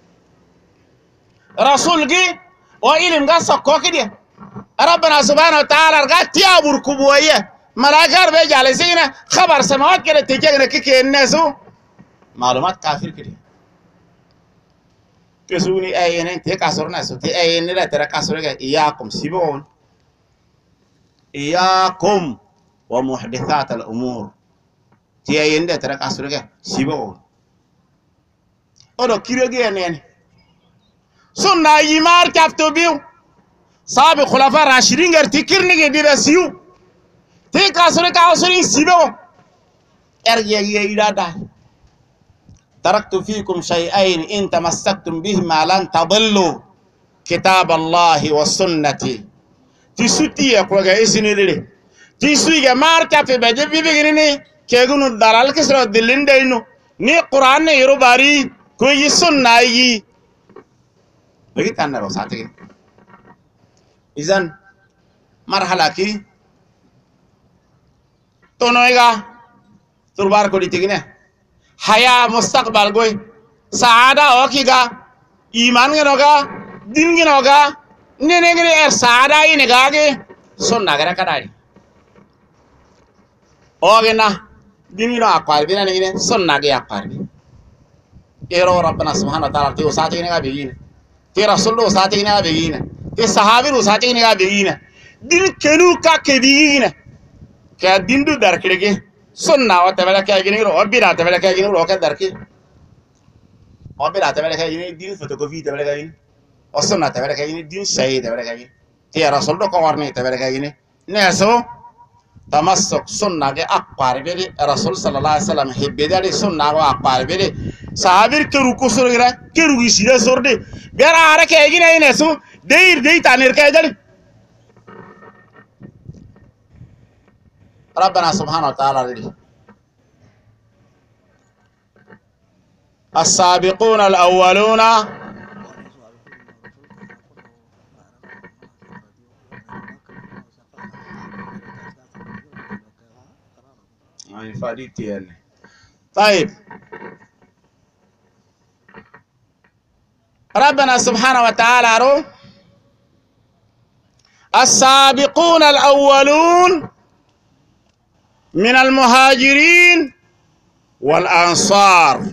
رسول كي أو إلهم غا سكوا كده ربنا سبحانه وتعالى غا تيابور كبوية ملاكار بيجالسينا خبر سماوات كده تيجي كي الناسو معلومات كافر كده كسوني أيين تكاسرنا سوتي أيين لا ترى كاسرنا إياكم سيبون إياكم ومحدثات الأمور تي أيين لا ترى كاسرنا سيبون أولو كيرجع يعني سنة يمار كافتو بيو صاب خلفاء راشدين غير تكيرني كده سيو تي كاسرنا كاسرين سيبون أرجع يدا تركت فيكم شيئين إن تمسكتم بهما لن تضلوا كتاب الله والسنة تسوتي يقولك إسني لي تسوي ماركة في بجيب بيجيني كيغنو دلال كسر دلين دينو ني قرآن يرو باري كوي سنة يي بقي كان نرو ساتين إذن مرحلة كي تونويغا تربار كودي تيجينه haya mustaqbal goy saada okiga iman genoga din genoga nene gere saada ine gage sonna gara kadai ogena dinino akwar bina ne sonna ge akwar ero rabbana subhanahu wa ta'ala ti usati ne ga begine ti rasulullah usati ne ga begine ti sahabi usati ne ga begine din kenu ka ke begine ka dindu dar kirege سنة وتبلك يا جنير أبيرا تبلك يا جنير وكذا دركي أبيرا تبلك يا جنير دين فوتوكوبي تبلك يا جنير السنة تبلك يا جنير دين شيء تبلك يا جنير تيا رسول الله كوارني تبلك يا جنير نسو تمسك سنة ke أقوار بيري رسول صلى الله عليه وسلم هبيداري سنة وأقوار بيري صحابير كروكو سورغرا كروكي سيدا سوردي بيرا عارك يا جنير نسو دير تانير كايداري ربنا سبحانه وتعالى لي السابقون الأولون طيب ربنا سبحانه وتعالى رو السابقون الأولون من المهاجرين والأنصار.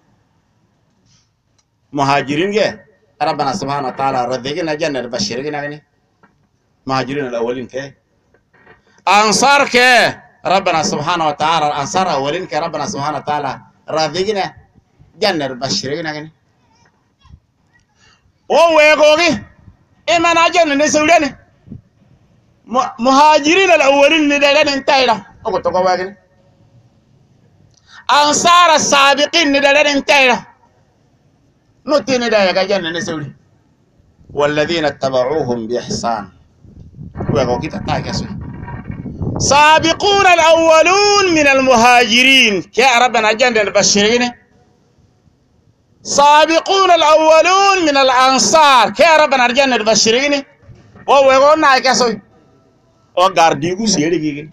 مهاجرين جه ربنا سبحانه وتعالى رزقنا جنة بشرنا يعني مهاجرين الأولين كه. أنصار كه ربنا سبحانه وتعالى الأنصار الأولين كه ربنا سبحانه وتعالى رزقنا جنة بشرنا يعني. أو ويقولي إما نجنة نسولنا مهاجرين الأولين ندلنا انتهينا أقول تقول يعني. أنصار السابقين ندلنا انتهينا نتيني دا يا جنة نسولي والذين اتبعوهم بإحسان ويقول كده تاكسوا سابقون الأولون من المهاجرين يا ربنا جنة البشرين سابقون الأولون من الأنصار يا ربنا جنة البشرين ويقول ناكسوا وقارديكو سيري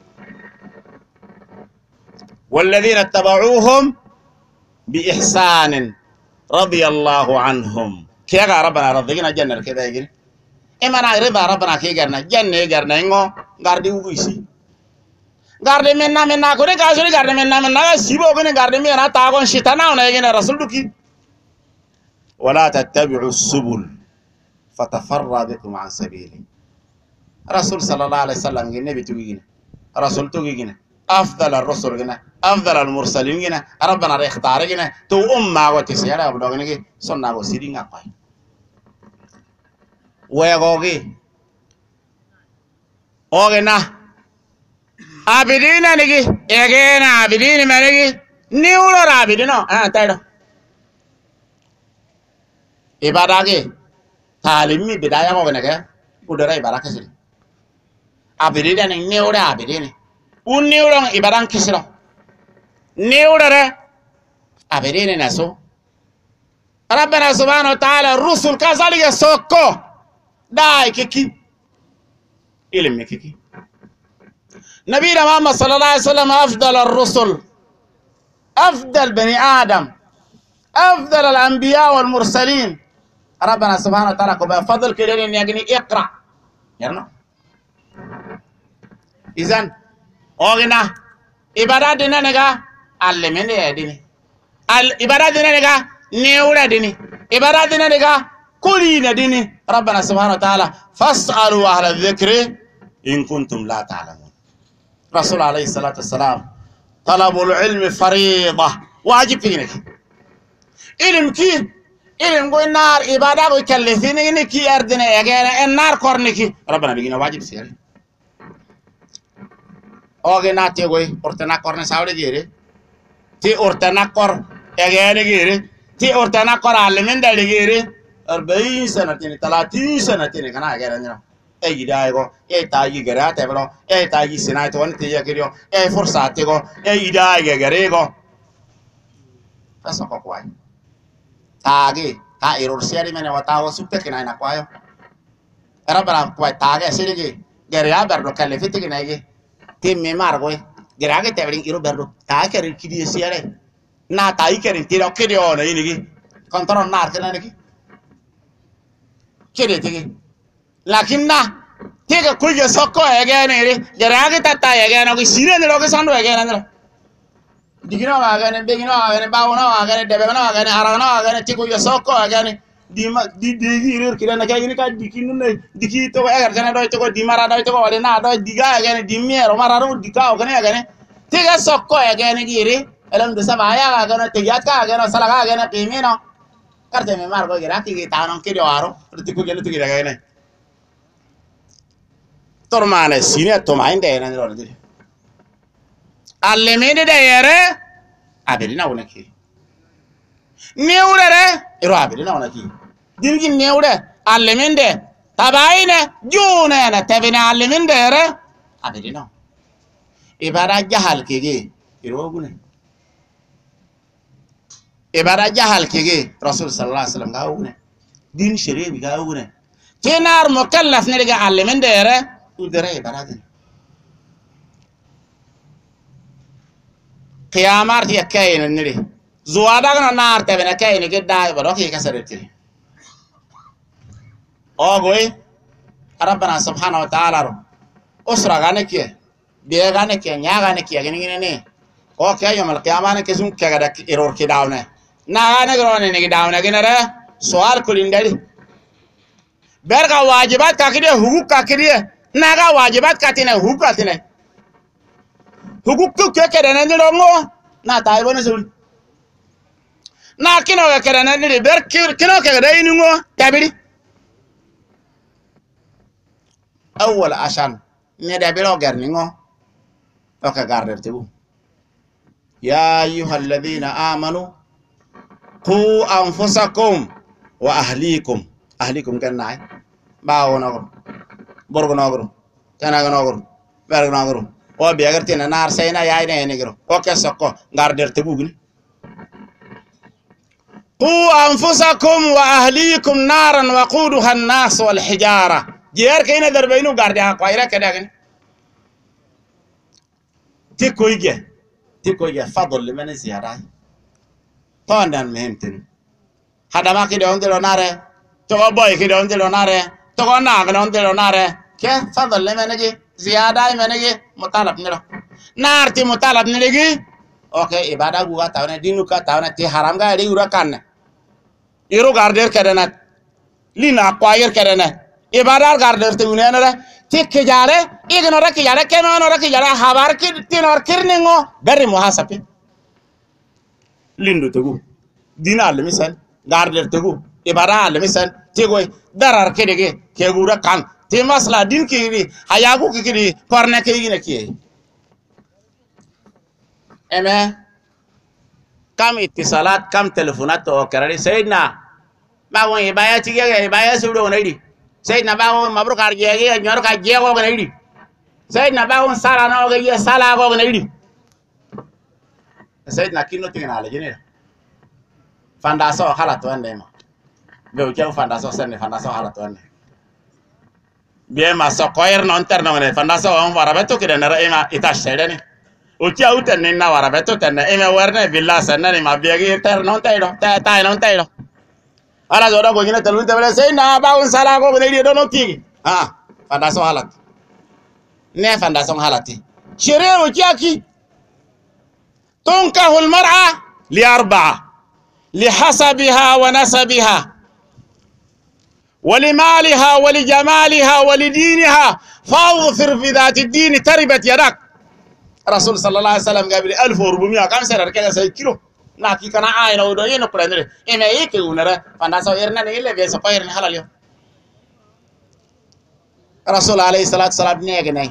والذين اتبعوهم بإحسان رضي الله عنهم كيغا ربنا رضينا جنة كذا يجي إما رضا ربنا كيغرنا جنة يغرنا إنغو غاردي ويسي غاردي منا كوني كاسوري غاردي منا سيبو كوني غاردي منا تاغون شيطانا ونيجينا رسول دوكي ولا تتبعوا السبل فتفرى بكم عن سبيله رسول صلى الله عليه وسلم النبي توجينا رسول توجينا أفضل الرسل جنا أفضل المرسلين جنا ربنا ريختار جنا تو ما وتسيرة بدوغنا كي سنة وسيرين أقوي ويغوغي أوغنا عبدين نجي إجينا عبدين ما نجي نيولو عبدينو تايدو إبادة تعليمي بداية أوغنا كه بدرا إبادة كسر عبدين نيولو عبدين uniuron ibadan kisiro niurare aberene naso rabbana subhanahu wa ta'ala rusul kazaliga sokko dai kiki ilmi kiki nabiyina muhammad sallallahu alaihi wasallam afdal ar-rusul afdal bani adam afdal al-anbiya wal mursalin rabbana subhanahu wa ta'ala ko ba fadl kideni yagni iqra yarno izan ogina ibada dina nega alle mende edini al ibada dina nega neura dini ibada dina nega kulina dini rabbana subhanahu wa ta'ala fas'alu ahla dhikri in kuntum la ta'lamun rasul alayhi salatu wassalam talabul ilmi fariida wajib fiinak ilm go nar ibada go kallifini ki ardina yagena en nar korniki rabbana bigina wajib siyari oge na te goy ortana korne sawde gere ti ortana kor egere gere ti ortana kor almen dale gere 40 sanatin 30 sanatin kana gere no e gidai go e tayi gere te bro e tayi sinai to ne ya gere e forsate go e idai gere go taso ko kwai tagi ta error seri mene watawo sutte kina na kwayo era bara kwai tagi sirigi gere ya berdo kalle fitigi na ge temme margo gerage tebring iro berdo ta kerin kidi siare na tai kerin tiro kedi ona inigi kontrol nar kana niki kedi tigi lakinna tiga kuye sokko egene ri gerage tata egene ko sire ne loge sando egene ndra digino agane begino agane bawno agane debeno agane arano agane tigo sokko agane dima di rir kidana kay ni ka dikinu ne diki to egar jana do to dimara do to wala na do diga agane dimero mararo dika agane agane tiga sokko agane giri elam de sabaya agane tiga ka agane salaga agane qimino karte me margo gira ki tanon ki aro tiku gelu tiga agane tormane sine to mainde ena ro dire alle mede de yere abelina wonaki neurere iro abelina wonaki dirgi neure allemende tabaine june na tabina allemende re abelina ibara jahal kege irogune ibara jahal kege rasul sallallahu alaihi wasallam gaawune din shari'i gaawune tenar mukallaf ne daga allemende re udere ibara din qiyamar ya kayin niri zuwada gana nar tabina kayin ke dai baro ki kasaretiri ogoy rabbana subhanahu wa ta'ala ro usra gane ke biya gane ke nya gane ke gine ne o ke yawmal qiyamah ke sun ke gada error ke dawne na gane grone ne ke dawne gine re soal kulindari berga wajibat ka kide hukuk ka kide naga wajibat ka tine hukuk ka tine hukuk ke ke ne ne ngo na tay bone sul na kino ke ne ne ber kino ke gada ini ngo tabiri awwal ashan ne da biro garni ngo o ka garder tebu ya ayyuhalladhina amanu qu anfusakum wa ahlikum kan nay bawo no borgo no gro tana no gro bergo no gro o be agarti na nar sayna yaay ne gro o kesoko garder tebu gni qu anfusakum wa ahlikum naran waquduha an-nas wal hijara jeer kayna darbaynu garde ha qayra kadagin tikoyge fadl liman ziyara tondan mehmtin hadama ki don delo nare to boy ki don delo nare to na don delo nare ke fadl liman ji ziyada menege mutalab niro narti mutalab nirigi okay ibada guga tawne dinu ka tawne ti haram ga ri ura kan iru garder kadana lina qayer kadana ibadar garder te unena tik jare ignora ki jare kemanora ki jare habar ki tinor kirningo bari muhasabi lindu tegu dina al misal garder tegu ibada al misal tegoy darar kedege kegura kan te masla din ki hayagu ki korne ke yine ki eme kam ittisalat kam telefonat to karari sayyidna bawo ibaya tigege ibaya sudo onaydi sayyidna bawo mabruk arjege nyor ka jego onaydi sayyidna bawo sala no ge sala go onaydi sayyidna kinno tingana le jene fanda so halat wande ma be o jaw fanda so senne fanda so halat wande bien ma so koyer non terno ne fanda so on wara beto kide na ema ita shedeni o ci awten ne na wara beto ten ema werne villa sanne ma biegi terno taydo tay non taydo ala do go ngina telun tebele sey na bawun sala go ne do no tigi fanda so halat ne fanda so halati shere o ci aki tunkahu al mar'a li arba'a li hasabiha wa nasabiha ولمالها ولجمالها ولدينها فاظفر في ذات الدين تربت يدك رسول صلى الله عليه وسلم قال 1400 كم سنه كده 6 كيلو ناكي كان عين ودو ين برندر اما يك ونرا فانا سو يرنا نيله بيس فايرن حلال يو رسول عليه الصلاه والسلام نيغني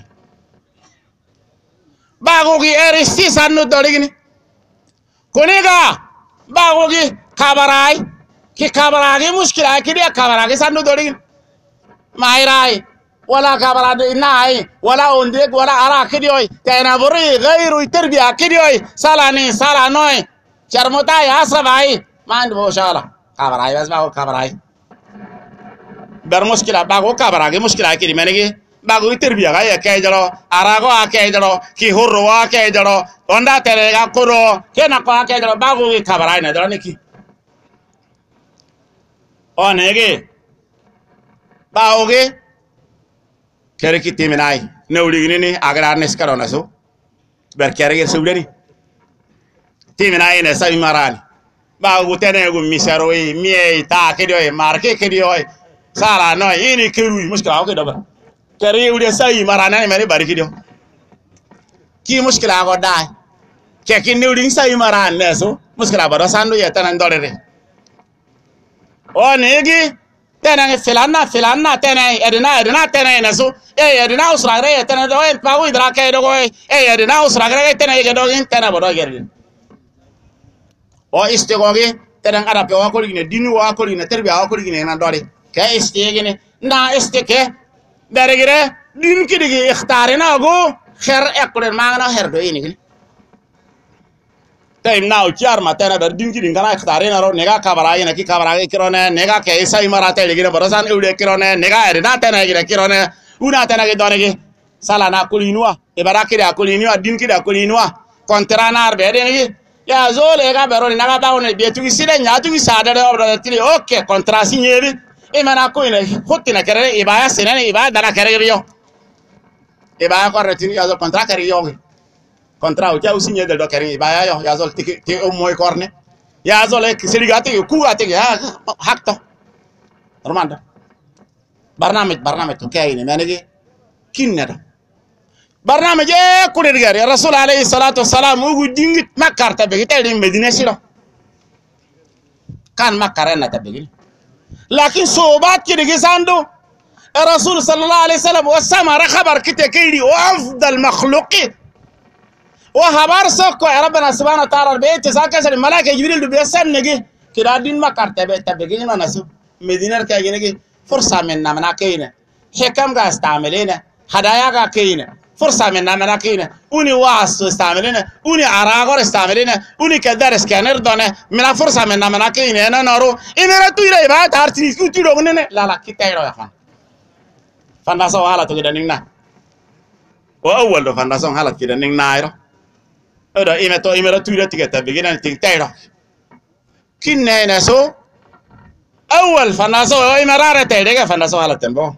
باغوغي ارستي سانو دوريغني كونيغا باغوغي كبراي ki kabarage mushkila kidi kabarage sandu dorin mairai wala kabarade nai wala onde wala ara kidi oy tena buri gairu tarbiya kidi oy salani salanoi charmota ya sabai mand bo shala kabarai bas ba kabarai ber mushkila bago kabarage mushkila kidi menegi bago tarbiya ga ya kay jaro arago akay jaro ki hurro akay jaro onda tere ga kuro kena ko akay jaro bago kabarai na daro neki onege baoge kere ki timinai newligini ni agrar neskaro naso ber kere ge subdeni timinai ne sai marani baogu tenegu misaro yi miei ta kedio e marke kedio e sala no ini keru muskila o ke doba kere ude sai marana ne mari bari kedio ki muskila go dai ke ki newling sai maran neso muskila baro sandu ye tanan dolere onegi tena filana tena edina tena nasu edina usragre tena do en pagu idra ke do edina usragre tena ke do in tena bodo gerin o istegogi tena ara pe wa ko ligine dinu wa ko ligine terbiya wa ko ligine na dori ke istegine na isteke darigire din kidigi ikhtarina go khair ekure magna her do ini time now chiar matena dar din kidin kana ikhtare na ro nega kabara ina ki kabara ke kirone nega ke sai marate legire barasan eude kirone nega erina tena gire kirone una tena ke donege sala na kulinua e barake da kulinua din kida kulinua kontrana arbe de ni ya zole ga bero ni naga bawne be tu sile nya tu sada de obra tili okay kontra signeri imana ko ina hotina kare ibaya senene ibaya dana kare yo ibaya ko retini yazo contrat kare yo contrat o ja usinye del do kare ibaya yo yazo ti o moy korne yazo le seligate ku ate ya hakto romanda barnamij to kayne menege kinnada barnamij e kudirgar ya rasul alayhi salatu wassalam ugu dingit makarta be tayde medina siro kan makarena tabegil lakin sobat kidigi sando rasul sallallahu alaihi wasallam wasamara khabar kitekiri wa afdal makhluqi wa habar sokko rabbana subhanahu wa ta'ala be tisaka malaika jibril be sannegi kira din makarta be tabegil na nasu medina ka ginegi فرصة من نامنا كينة حكم قا استعملينا هدايا قا كينة فرصة من نامنا كينة وني واس استعملينا وني عراقور استعملينا وني كدار سكانر دونا من فرصة من نامنا كينة أنا نارو إمرا تويرا يبغى تارتني كتير لغننا لا كتير يا خان فنداسو حالة كده نينا وأول فنداسو حالة كده نينا إيرو هذا إمرا تويرا تيجي بيجينا تيجي كنا نسو أول فناسو إمرارة تيجي فناسو على تنبو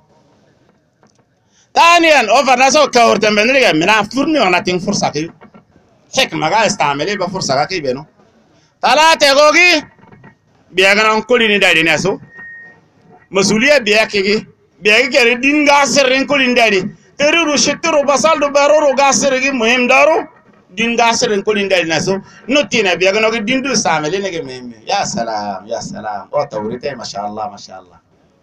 ثانيا أو فناسو كور تنبنيجي من أفرني وأنا تين فرصة كي هيك ما قال استعملي بفرصة كي بينو ثلاثة غوغي بيعنا نقولين داري ناسو مسؤولية بيعكي كري دين غاسر نقولين داري ترى رشترو بسال دبارو غاسر كي مهم دارو دين غاسر نقولين داري ناسو نوتينا بيعنا نقول دين دو استعملي نيجي مهم يا سلام أو توريتي ما شاء الله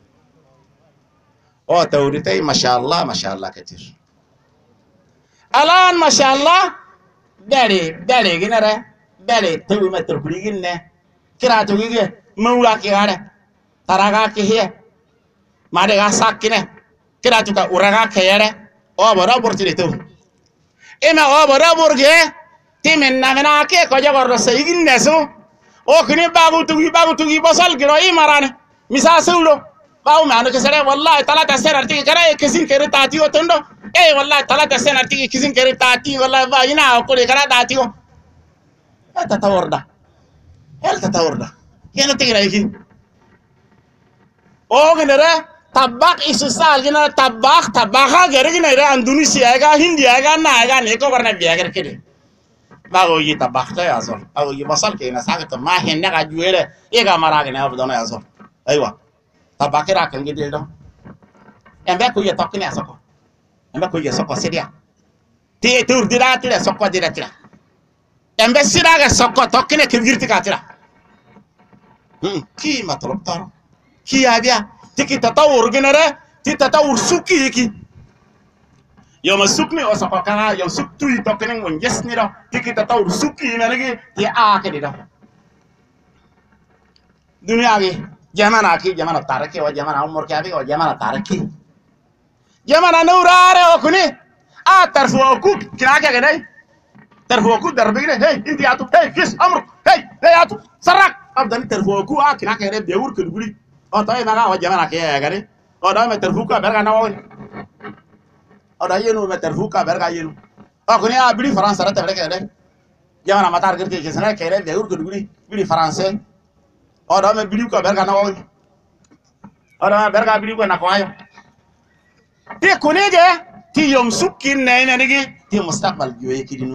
أو توريتي ما شاء الله كتير الآن ما شاء الله داري جنرا داري توي ما تركلي جنة كراتو جيه مولا كهذا تراغا كهيه ما ده غاسك كنه كراتو كأورغا كهذا أو برا برتلي تو إما أو برا برجع تيمنا منا كه كجا برا سيجين نسو أو كني باغو توي بسال كراي مرانه مثال سولو باو ما أنا كسره والله ثلاثة سنة أرتيك كراي كسين كري تاتيو تندو والله ثلاثة سنة أرتيك كسين كري تاتي والله باينا أقول كرا تاتيو هل تتورد يعني تكراي كي أو كنره tabak isu sal gina tabaka gere gina ira Indonesia ga Hindia ga na ga ne ko barna biya gere kede bago yi tabak ta yazor ago yi basal ke na saga to ma hen ga juere e ga mara ga ne abdona yazor aywa tabakira kan gide do embe ko ye tokkini asoko embe ko ye soko sedia ti tur dira tira soko dira tira embe sira ga soko tokkini ke girti ka tira ki matlab tar ki abia تيجي تطور جنرا تي تطور سوكي يكي يوم سوكني أسقط كنا يوم سوكتوي تكنين ونجسني را تيجي تطور سوكي منك تي كده را دنيا كي zaman aki zaman tariki wa zaman umur kiabi wa zaman tariki zaman nurare wa kuni tarfuku kinaga gede tarfuku darbi gede hey inti atu hey kis amr hey atu sarak abdan tarfuku kinaga gede bewur kuduguli oh toy maga wa zaman aki ya gede oh da me tarfuku berga na won oh da yenu me tarfuku berga yenu oh kuni bili france rata berga gede zaman matar gede kisana kere bewur kuduguli bili français oda me bili ko berga na woni oda berga bili ko na ko ayo te kunege ti yom sukin ne ne nigi ti mustaqbal joye kidinu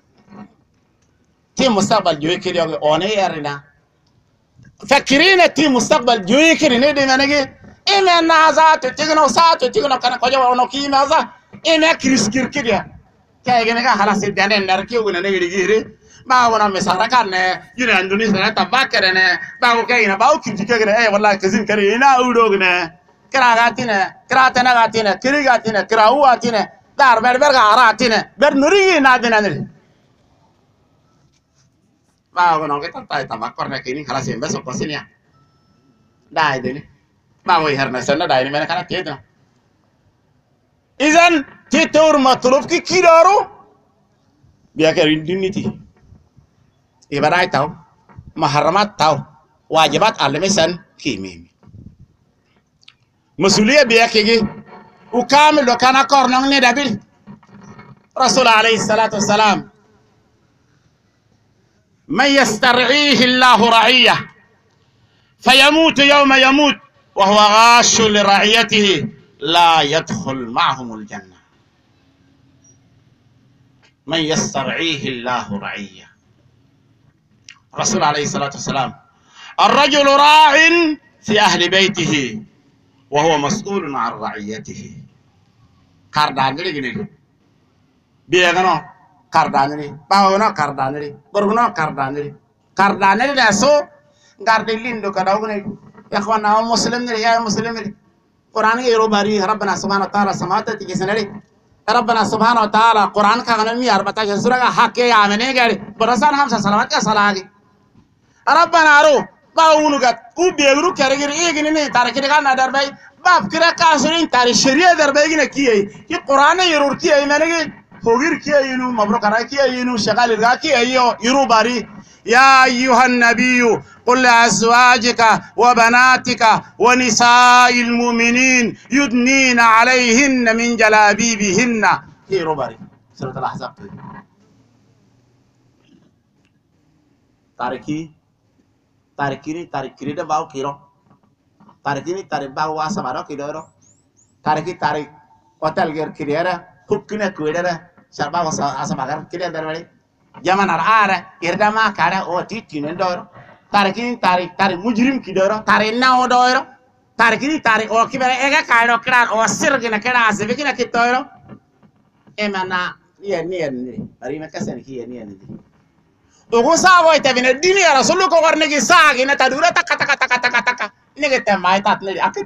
ti mustaqbal joye kidio one yarina fakirina ti mustaqbal joye kidine de nigi ime naza to tigno sa to tigno kana ko jawa ono ki naza ime kriskir kidia kay gene ga halas de nder ki wona ne gire bawo na mesara kan ne yuna Indonesia na tabakere ne bawo kay na bawo kiti kegere wallahi kazin kare ina udog ne kra gatine kra tana gatine kiri gatine kra uatine dar berga aratine ber nuri na dinanri bawo no kita tai tabakor ne kini halas embe so kosinya dai deni bawo herna sana dai ne mena kana tieda izan titur matlub ki kiraro biya kerin diniti ibadah tahu, maharamat tahu, wajibat alamisan kimi. Masuliya biya kegi, ukami lo kana kornong ne dabil. Rasul alaihi salatu wassalam, man yastar'ihi Allahu ra'iyah, fayamut yawma yamut, وهو غاش لرعيته لا يدخل معهم الجنة. من يسترعيه الله رعية. الرسول عليه الصلاة والسلام: الرجل راع في أهل بيته وهو مسؤول عن رعيته. كاردانري جنيه بيغنو كاردانري باغنو كاردانري برغنو كاردانري ناسو غاردلين دو كداغني يا اخوانا مسلم يا مسلم قرآن يرو باري ربنا سبحانه وتعالى سماعت تيجسنري ربنا سبحانه وتعالى قرآن كغنم يار بتا سورة حق يا امني غاري برسان هم صلوات کا صلاغي ربنا رو باونو گات او بيغرو كرغير ايغني تاركي كان درباي باب كرا كاسرين تاري شريعه درباي نه كي كي قرآن يرور كي مني هوغير كي ينو مبروك را كي ينو شغال را كي يرو باري يا أيها النبي قل لأزواجك وبناتك ونساء المؤمنين يدنين عليهن من جلابيبهن. هي روباري سورة الأحزاب. تاريكي ده باو كيرو تاريكي باو واسمارو كيدورو تاريكي hotel ger kiriera hukkina kuidara sarba asamagar kiriya darwari zaman ara irdama kara o titinen dor tarik mujrim kidoro na odoro tarik o kibere ega kairo kran o sirgina kera asibikina kitoro emana ni ari makasen ki ni ogo sabo itabine dini ya rasulu ko warne ki sagi na tadura taka nige temai tat ne akit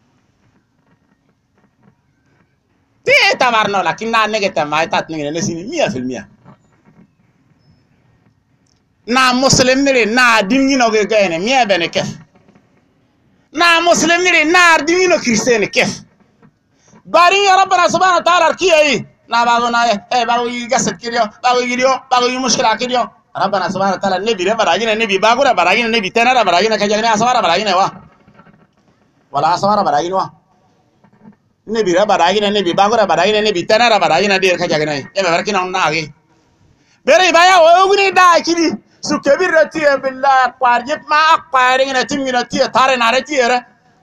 ti tamarno lakin na nige temai tat ne sini 100%. na muslim nire na dingino ge gene mie bene kef na muslim nire na dingino kristene kef bari ya rabbana subhanahu wa ta'ala kiyi na bago na bago yi gasat kiriyo bago yi mushkila kiriyo rabbana subhanahu wa ta'ala nabi re baragina nabi bago re baragina nabi tenara baragina kajagina aswara baragina wa wala aswara baragina wa nabi re baragina nabi bago re baragina nabi tenara baragina dir kajagina e barkina onnage bere baya oguni da kidi su kebirati billahi qarjib ma aqaringina timina tiya tare narati era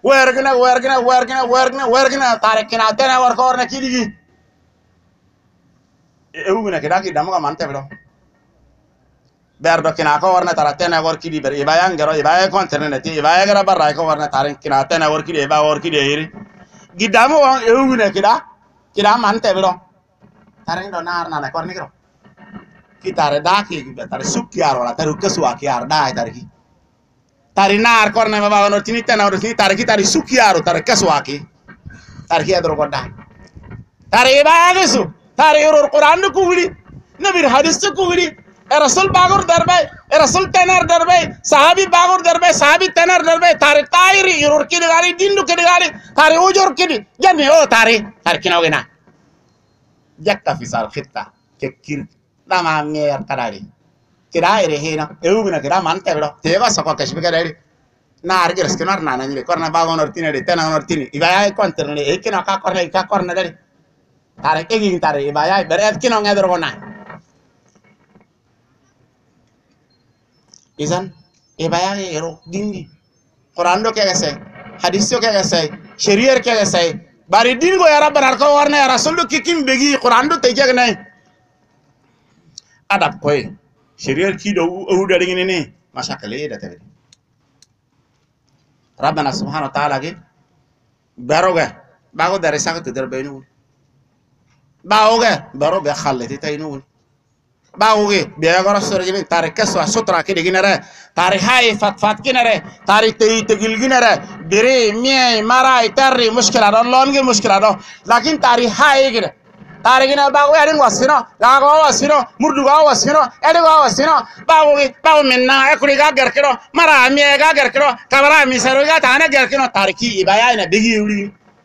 wergina tare kina tena war korna kidi oguna kidaki damuga mante bro berdo kina ko warna tara tena war kidi ber ibaya ngero ibaya konterne ti ibaya gara barra ko warna tare kina tena war kidi ba war kidi iri gidamu oguna kida mante bro tare ndo nar na korni kro kitare daki tare sukkiaro la tare ukasua kiar dai tare nar korne baba no tinita na orti tare kitare sukkiaro tare kaswaki tare kiadro goda tare baagasu tare urur quran ku wuri nabi hadis ku wuri rasul bagur darbe rasul tenar darbe sahabi bagur darbe sahabi tenar darbe tare tairi urur kidi gari dindu kidi gari tare ujur kidi janne o tare kinogena jakka fisal khitta kekir dama mer kadari kira ere hena euguna kira mante bro teba sako kashbi kadari na arger skenar na nani korna bago nortine de tena nortine ibaya konterne ekina ka korna dari tare egin tare ibaya beret kino ngedro gona izan ibaya ero dindi quran do kega say hadis do kega say shari'ar kega say bari dingo ya rabbana ko warne ya rasul do kikim begi quran do te kega nay adab koy shari'ar ki do o da ngene ne mashakale da tabe rabbana subhanahu wa ta'ala ge baroga bago dare sagat der benu baoge baro be khallati taynu baoge be agora sore jimi tare keswa sutra ke diginare tare hay fat kinare tare te gilginare bere mi marai tarri mushkila don longe mushkila do lakin tare hay gire tare gina bago yarin wasino gago wasino murdugo wasino edigo wasino bago minna ekuri ga gerkiro mara mi ga gerkiro kabara mi sero ga tane gerkiro tare ki ibaya ina bigi uri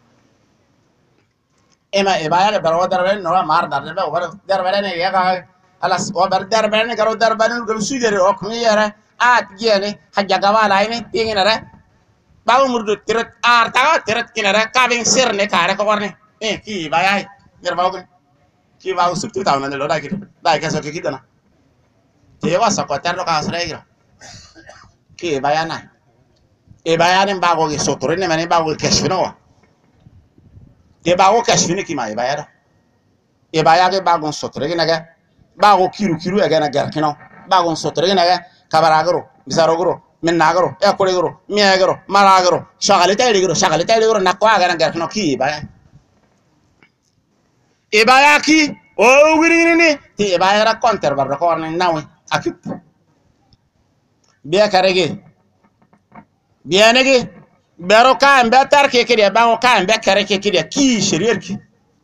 ema ibaya baro darben no mar darbe over darbe ne ya ga alas over darbe ne garo darbe ne gum sugere ok mi yara at gene hajja gawala ini tinginare bago murdu tirat tirat kinare kabin sirne kare ko warne ki ibaya yer bago ki bago sukti taw na lo dai ka so ki dana te wa sa ko terro ka sre gira ki ibaya na e bayanin bago ge sotore ne mane bago kashfino wa e bago kashfini ki ma e bayada e bayage bago sotore ge naga bago kiru e ga na garkino bago sotore ge naga kabaragoro bisarogoro menagoro e kolegoro miagoro maragoro shagalita igoro nakwa ga na garkino ki baya e bayaki o wirini ti e bayara counter barra ko na nawi akip biya karege biyanege bero ka ambe tar ke kiriya bango ka ambe kare ke kiriya ki shiriyar ki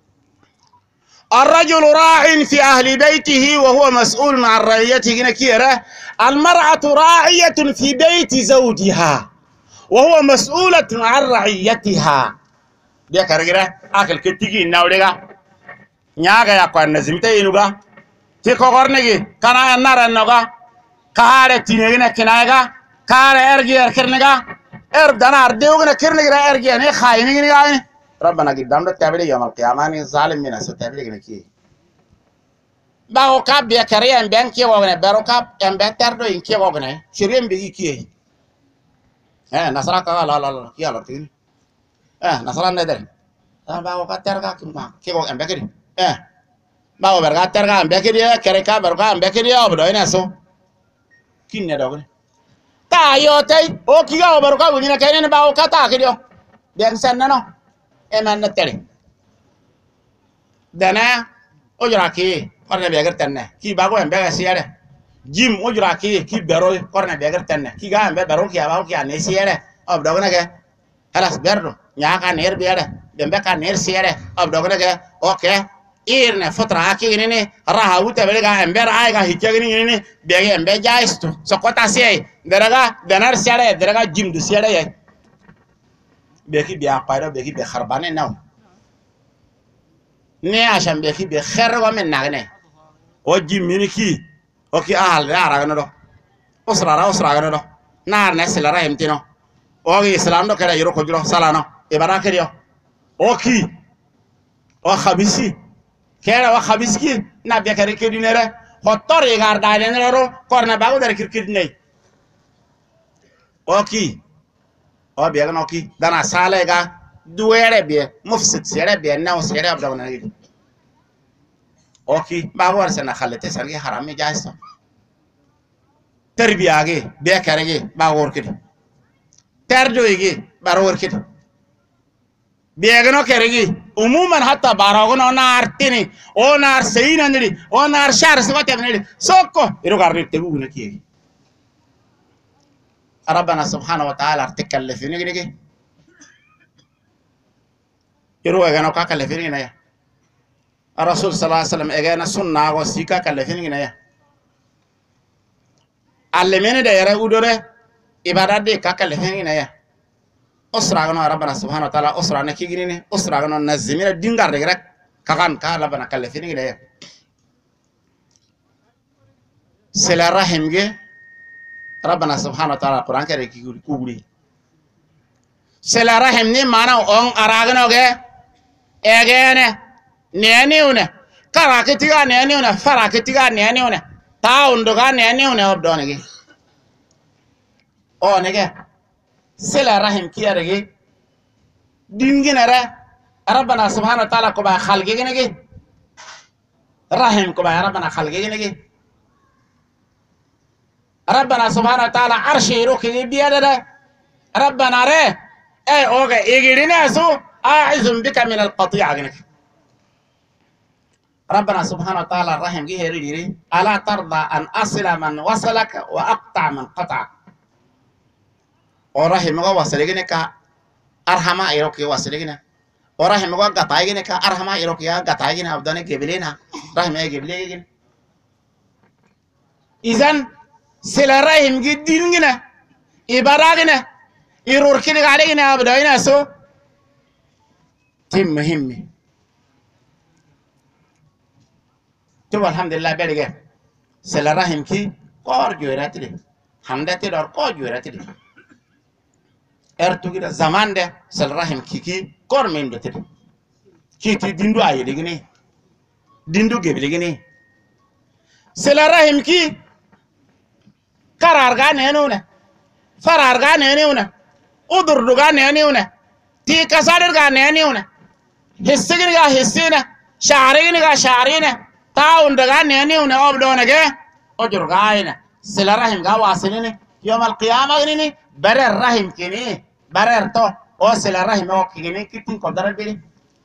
الرجل راع في أهل بيته وهو مسؤول عن رعيته كيرة المرأة راعية في بيت زوجها وهو مسؤولة عن رعيتها dia karagira akal ketigi nawdega nyaga yakwa nazimte inuga ti kogornegi kana nara noga kaare tinegina kinaga kaare ergi erkernega danar deugna kirnegira ergi ne khayini ga ربنا قدام ده تابلي يوم القيامة ظالم من أسو تابلي كنكي باو كاب بيا كريا بيان كي وغنى بارو كاب ام بيتردو ان كي وغنى شريم بيجي كي نصرا كا لا كي على تين نصرا ندر باو كا ترغا كي وغنى ام بكري باو برغا ترغا ام بكري كريكا برغا ام بكري وبدو ين اسو كين ندوغنى تا يوتي او كي او برغا وين كاين باو كا تا كيدو بيان سننو eman natari dana ojra ki korna begar tanne ki bago embe siere jim ojra ki bero korna begar tanne ki ga embe bero ki abago ki ane siere ob dogna ge halas berdo nyaaka ner biere dembe ka ner siere ob dogna ge okay irne fotra ki ni raha wuta bele ga embe ra ga hikegni ni bege embe jaisto sokota sei daraga danar siere daraga jim du siere ye beki biya paydo beki be kharbane naw ne asham beki be kherwa men nagne o jimmini ki o ki ahal ra gano do usra gano do nar na sila rahim tino o islam do kala yoro ko jiro salano e baraka dio o ki o khabisi kera wa khabiski na be kare ke dinere hotor e garda ne ro korna bago dar kirkid nei o ki o biya no ki dana sale ga duere biya mufsid sere biya na sere abda na gi o ki ba war sana khalete sargi haram me jaisa terbiya ge biya karege ba wor kidi terjo ge ba wor kidi biya no karege umuman hatta barago no na artini o na seina ndiri o na shar sibate ndiri sokko iro garri tegu na ki ربنا سبحانه وتعالى ارتكل في نجري يروى اغانو كاكل في نجري الرسول صلى الله عليه وسلم اغانا سنة وسيكا كل في نجري علمين ده يرى ودره عبادات دي كاكل في نجري أسرع غنو ربنا سبحانه وتعالى أسرع نكيجريني أسرع غنو نزمير دينغار رجرك كان ربنا كل في نجري سلا رحم جه ربنا سبحانه وتعالى القرآن كريم كوري سلا رحم ني مانا اون اراغنو ge egene neniune karakitiga neniune farakitiga neniune taunduga neniune obdonigi o nege sila rahim kiyarege dinginere ربنا سبحانه وتعالى ko ba khalgegenege rahim ko ba ربنا khalgegenege ربنا سبحانه وتعالى عرش يروكي بيادة ربنا ري اي اوغا ايغيرينا سو اعوذ بك من القطيعة جنك ربنا سبحانه وتعالى الرحم جه يريدي الا ترضى ان اصل من وصلك واقطع من قطعك ورحم غو وصلك ارحم يروكي وصلك ورحم غو قطعينك ارحم يروكي قطعين ابدانك جبلينا رحم يجبليك اذن سلا راهم جديننا إبراغنا يروركنا علينا أبداينا سو تم مهمة تو الحمد لله بلغة سلا راهم كي قار جوراتي حمدتي دار قار جوراتي ارتو كده زمان ده سلا راهم كي قار من بتر كي تي ديندو آيه لغني ديندو جيب لغني سلا راهم كي kararga nenuna fararga nenuna udur duga neniuna ti kasadir ga neniuna hissigin ga hissina sharin ga sharina taun daga neniuna obdona ge ojur gaina sila rahim ga wasilini yawm al-qiyamah ni barer rahim kini barer to o sila rahim o kini kitin ko daral bini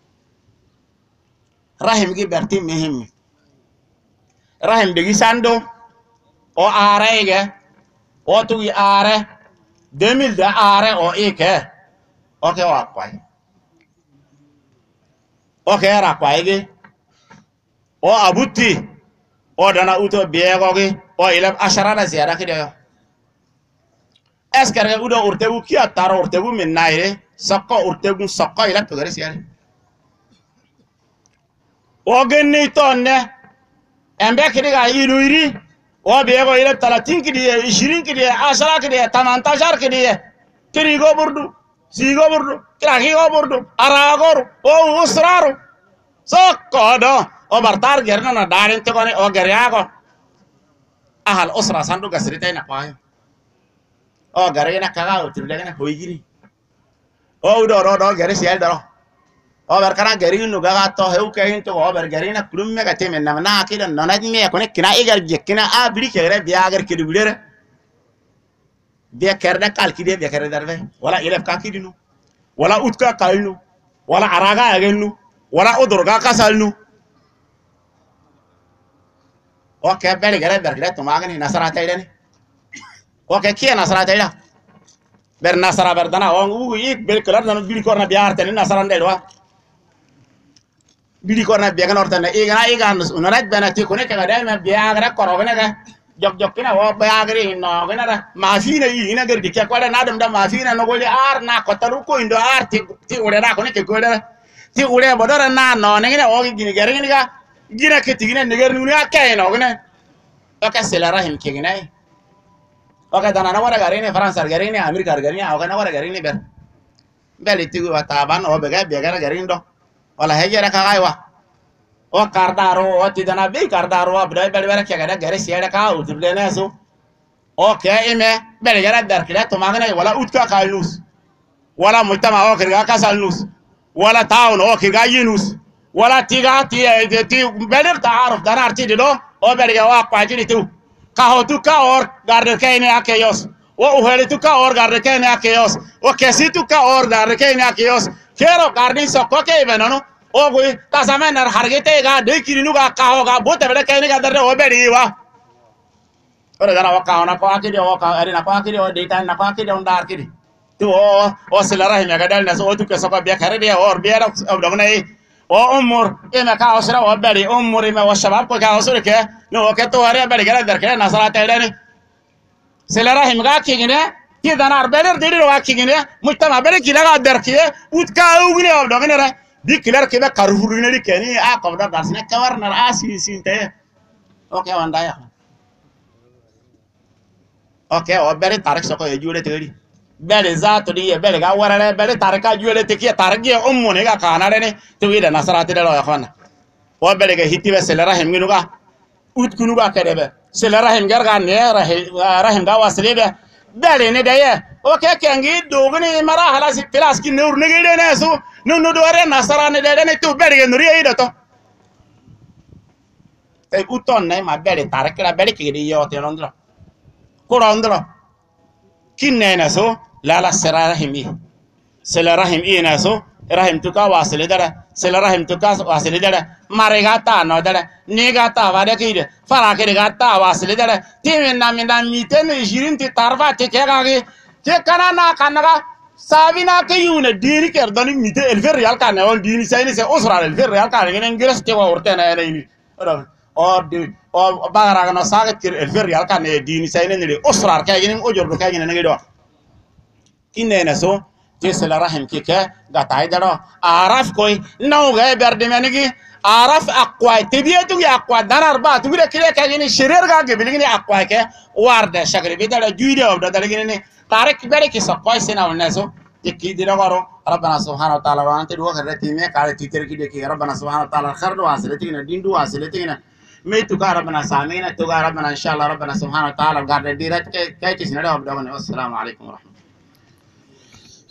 rahim gi berti muhim rahim de gisando o arege o tugi are 2000 da are o ike o ke wa kwai o ke ra kwai ge o abuti o dana uto biego ge o ilab ashara da ziyara kide yo esker ge udo urtebu kiya taro urtebu min naire sakko urtebu sakko ilab to gare siyare o genni tonne embe kide ga inuiri o biego ilab 30 kide 20 kide 10 kide 18 kide kirigo burdu sigo burdu kiragigo burdu aragoru o usraru sakko do o bartar gerna na darin te kone o geryago ahal usra sandu gasrite na payo o garena kaga utirle na hoigiri o do gere siel daro o barkana geri nu gaga to heu kain to o bar gerina kurumme ga temen na akida nonaj me kone kina igar jekina a biri kere biagar kidu bilere biya kerde kalkide biya kerde darve wala ilef ka kidinu wala utka kalnu wala araga agelnu wala udurga kasalnu oke beli gere bergre to magani nasara taydeni oke kiya nasara tayda ber nasara berdana ongu yik bel klar nan bili korna biar tan nasara ndedwa bili korna biagan ortan iga unaraj banati kone ka dai biagra korogene ga jok kina wo biagri no gena ra mafina ina gerdi kya kwada nadam da mafina no goli ar na kotaru ko indo ar ti ure ra kone ke goda ti ure bodora na no ne o gini gere ga gina ke tigina neger ni akay no gena o ka sela rahim ke gina o ka dana na wara garine france garine america garine o ka na wara garine ber beli tigu wataban o be ga garine wala hejera ka gaiwa o kardaro o tidana be kardaro abda beli bere ke ga gare siya ka o tudene so o ke ime beli gara dar kila to magana wala utka kailus wala mujtama o kirga kasalnus wala taun o kirga yinus wala tiga ti beler taaruf danar ti do o berga wa kwajiri tu ka hotu ka or garde kene akeyos o uheli tu ka or garde kene akeyos o kesi tu ka or garde kene akeyos kero gardi sokko ke benano o gui tasame nar hargete ga de kirinu ga ka ho ga bote bele kene ga darde o beri wa ora dana wa ka ona ko akidi o ka ari na ko akidi o de tan na ko akidi on dar kidi tu o sila rahim ga dal na so tu ke sokko be kare de or be ra o dogne o umur ina ka osra o bari umur ima wa shabab ko ka osra ke no ke to are bari gara dar ke nasara taydani sila rahim ga kigine ti danar beler didi wa kigine mujtama bere kilaga dar ke utka ugine o dogne ra di kilar ke be karhurine di keni a ko da dasne kawar nar asi sinte oke wanda ya oke o bere tarik soko e jure tedi bele zato di bele ga warale bele tarika juele te ki targi ummune ga kanare ne to ida nasarati de lo khana o bele ga hitibe sele rahim ginu ga ut kunu ga kerebe sele rahim gar ga ne rahim ga waslebe bele ne daye o ke kengi dogni mara hala si pilas ki nur ne gide ne su no do are nasarane de ne to bele ga nuri ida to e uton ne ma bele tarika bele ki di yo te londro ko londro kinne na so la sera rahim ina so rahim tuka wasile dara sela rahim tuka wasile dara marigata no dara negata vade kide fara kide gata wasile dara timin na miten jirin ti tarva te kegagi te kanana kanaga sabina ke yuna diri ker dani mite elfer real kan on dini sayni se usra elfer real kan ngene ngires te wa urte na ni or di o bagara no sagat ker elfer real kan dini sayni ni usra ka ngene o jordo ka ngene ngido inena so tisela rahim kike gatai daro araf koi no ga berde menigi araf aqwa tibiyatu ya aqwa darar ba tu bile kire ka gini shirer ga ge bilini aqwa ke warde shagri bidala juide obda dalgini tarik bere ki saqwa sina wonneso tikki diragaro rabbana subhanahu wa ta'ala wa ante do garati me kale titir ki de ki rabbana subhanahu wa ta'ala khair do asletina dindu asletina me tu ka rabbana samina tu ga rabbana inshallah rabbana subhanahu wa ta'ala garde dirat ke kay tisnada obda assalamu alaikum wa rahmatullahi